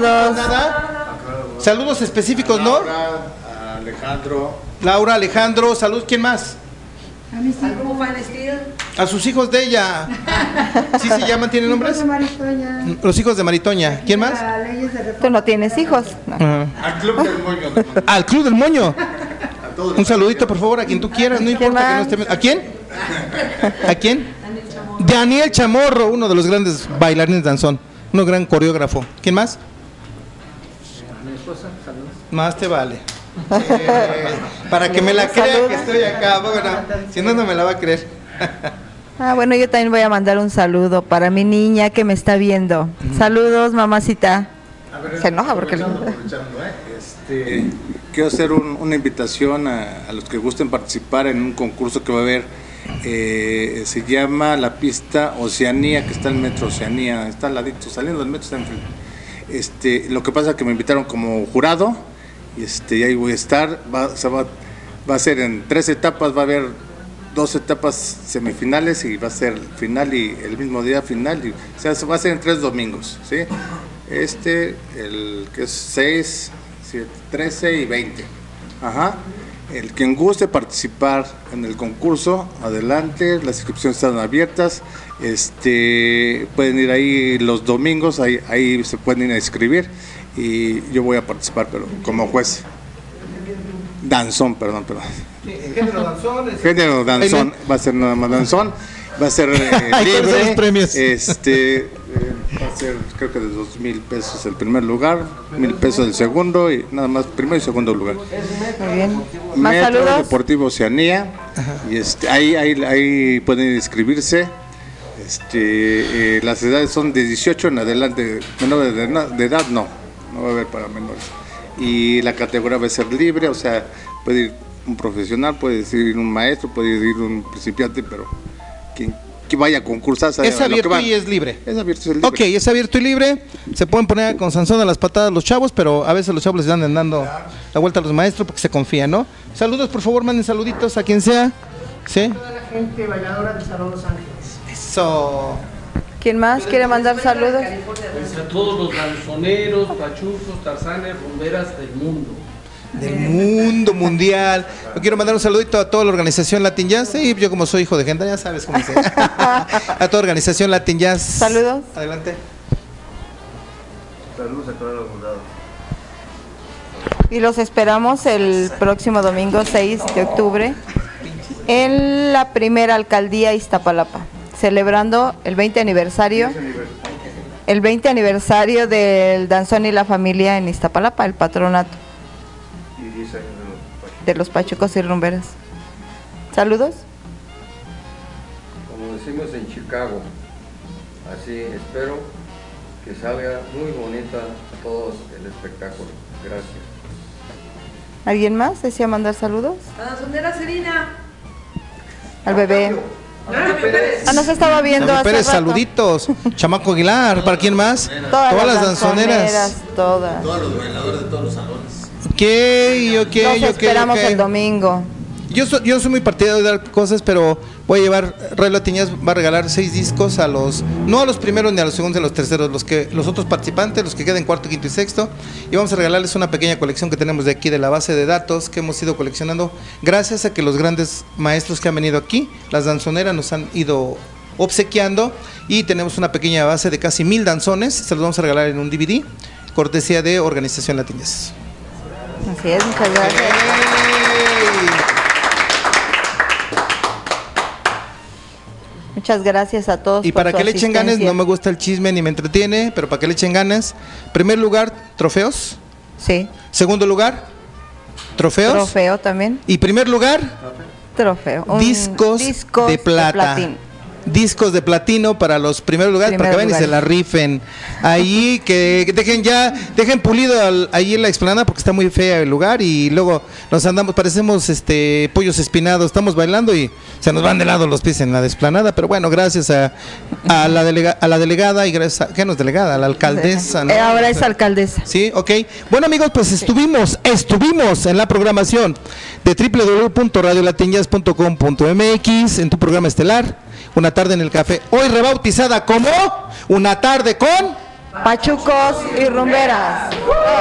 Saludos específicos, ¿no? Laura, Alejandro, salud. ¿Quién más? A mis hijos. A sus hijos de ella. ¿Sí se llaman? ¿Tienen nombres? Los hijos de Maritoña. ¿Quién más? ¿Tú no tienes hijos? No. Al Club del Moño. Al Club del Moño. Un saludito, por favor, a quien tú quieras. No importa que no esté. ¿A quién? ¿A quién? Daniel Chamorro, uno de los grandes bailarines danzón. Un gran coreógrafo. ¿Quién más? Mi esposa, saludos. Más te vale. Para que me la crea que estoy acá, bueno, si no, no me la va a creer. Bueno, yo también voy a mandar un saludo para mi niña que me está viendo. Saludos, mamacita. Se enoja porque quiero hacer una invitación a los que gusten participar en un concurso que va a haber. Se llama la pista Oceanía, que está en el Metro Oceanía, está al ladito, saliendo del metro, está enfrente. Lo que pasa es que me invitaron como jurado y ahí voy a estar. Va a ser en 3 etapas, va a haber 2 etapas semifinales y va a ser final y el mismo día final, o sea, va a ser en 3 domingos, ¿sí? El que es 6, 7, 13 y 20. Ajá. El quien guste participar en el concurso, adelante, las inscripciones están abiertas, pueden ir ahí los domingos, ahí se pueden ir a inscribir y yo voy a participar, pero como juez. Danzón, perdón. Género danzón. Género danzón, va a ser nada más danzón, va a ser libre. Los premios. Va a ser creo que de 2,000 pesos el primer lugar, 1,000 pesos el segundo y nada más primero y segundo lugar. Muy bien. ¿Más Metro saludos? Deportivo Oceanía. Y ahí pueden inscribirse. Las edades son de 18 en adelante, menores de edad no va a haber para menores. Y la categoría va a ser libre, o sea, puede ir un profesional, puede ir un maestro, puede ir un principiante, pero quien que vaya a concursar. Es abierto y es libre. Es abierto y es libre. Ok, es abierto y libre. Se pueden poner con Sansón a las patadas los chavos, pero a veces los chavos les andan dando la vuelta a los maestros porque se confían, ¿no? Saludos, por favor, manden saluditos a quien sea. ¿Sí? A toda la gente bailadora del Salón Los Ángeles. Eso. ¿Quién más quiere mandar saludos? Pues a todos los danzoneros, pachucos, tarzanes, rumberas del mundo. Del mundo mundial. Yo quiero mandar un saludito a toda la organización Latin Jazz. Sí, yo como soy hijo de gente, ya sabes cómo se a toda organización Latin Jazz. Saludos. Adelante. Saludos a todos los soldados. Y los esperamos el próximo domingo 6 de octubre en la primera alcaldía Iztapalapa, celebrando el 20 aniversario. El 20 aniversario del Danzón y la Familia en Iztapalapa, el patronato. Y 10 años de los pachucos y rumberas. Saludos. Como decimos en Chicago, así espero que salga muy bonita a todos el espectáculo. Gracias. ¿Alguien más desea mandar saludos? La danzonera Serina. al bebé. Nos estaba viendo David hace Pérez, rato. saluditos. Chamaco Aguilar, ¿para quién más? Todas las danzoneras. Todas. Todos los bailadores de todos los salones. Ok. Los esperamos el domingo. Yo soy muy partidario de dar cosas, pero voy a llevar, Radio Latiñas va a regalar 6 discos a los, no a los primeros ni a los segundos ni a los terceros, los otros participantes, los que queden cuarto, quinto y sexto, y vamos a regalarles una pequeña colección que tenemos de aquí, de la base de datos que hemos ido coleccionando, gracias a que los grandes maestros que han venido aquí, las danzoneras, nos han ido obsequiando, y tenemos una pequeña base de casi 1000 danzones, se los vamos a regalar en un DVD, cortesía de Organización Latiñas. Así es, muchas gracias. Muchas gracias a todos. Y para que le echen ganas, no me gusta el chisme ni me entretiene, pero para que le echen ganas, primer lugar, trofeos. Sí. Segundo lugar, trofeos. Trofeo también. Y primer lugar, trofeo. Discos de plata. Discos de platino para los primeros lugares, para que vayan y se la rifen. Ahí, que dejen pulido ahí en la explanada porque está muy fea el lugar y luego nos andamos, parecemos pollos espinados, estamos bailando y se nos van de lado los pies en la explanada, pero bueno, gracias a la delegada y gracias a, ¿qué no es delegada? A la alcaldesa, ¿no? Ahora es alcaldesa. Sí, ok. Bueno, amigos, pues estuvimos en la programación de www.radiolatiñas.com.mx en tu programa estelar. Una tarde en el café, hoy rebautizada como Una tarde con Pachucos y Rumberas.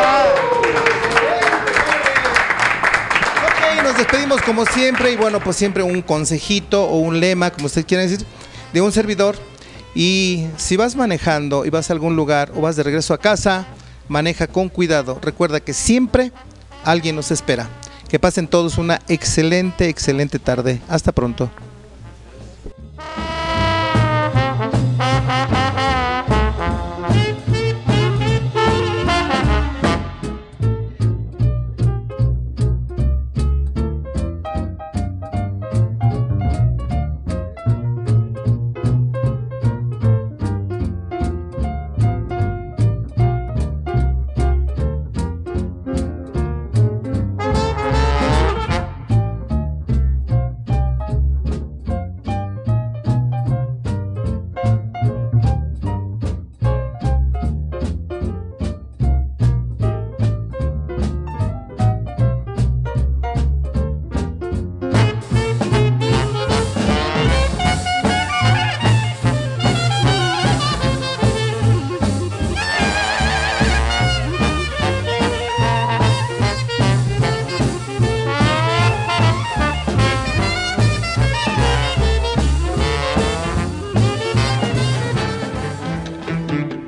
Ok, nos despedimos como siempre y bueno, pues siempre un consejito o un lema, como ustedes quieran decir, de un servidor. Y si vas manejando y vas a algún lugar o vas de regreso a casa, maneja con cuidado. Recuerda que siempre alguien nos espera. Que pasen todos una excelente tarde. Hasta pronto.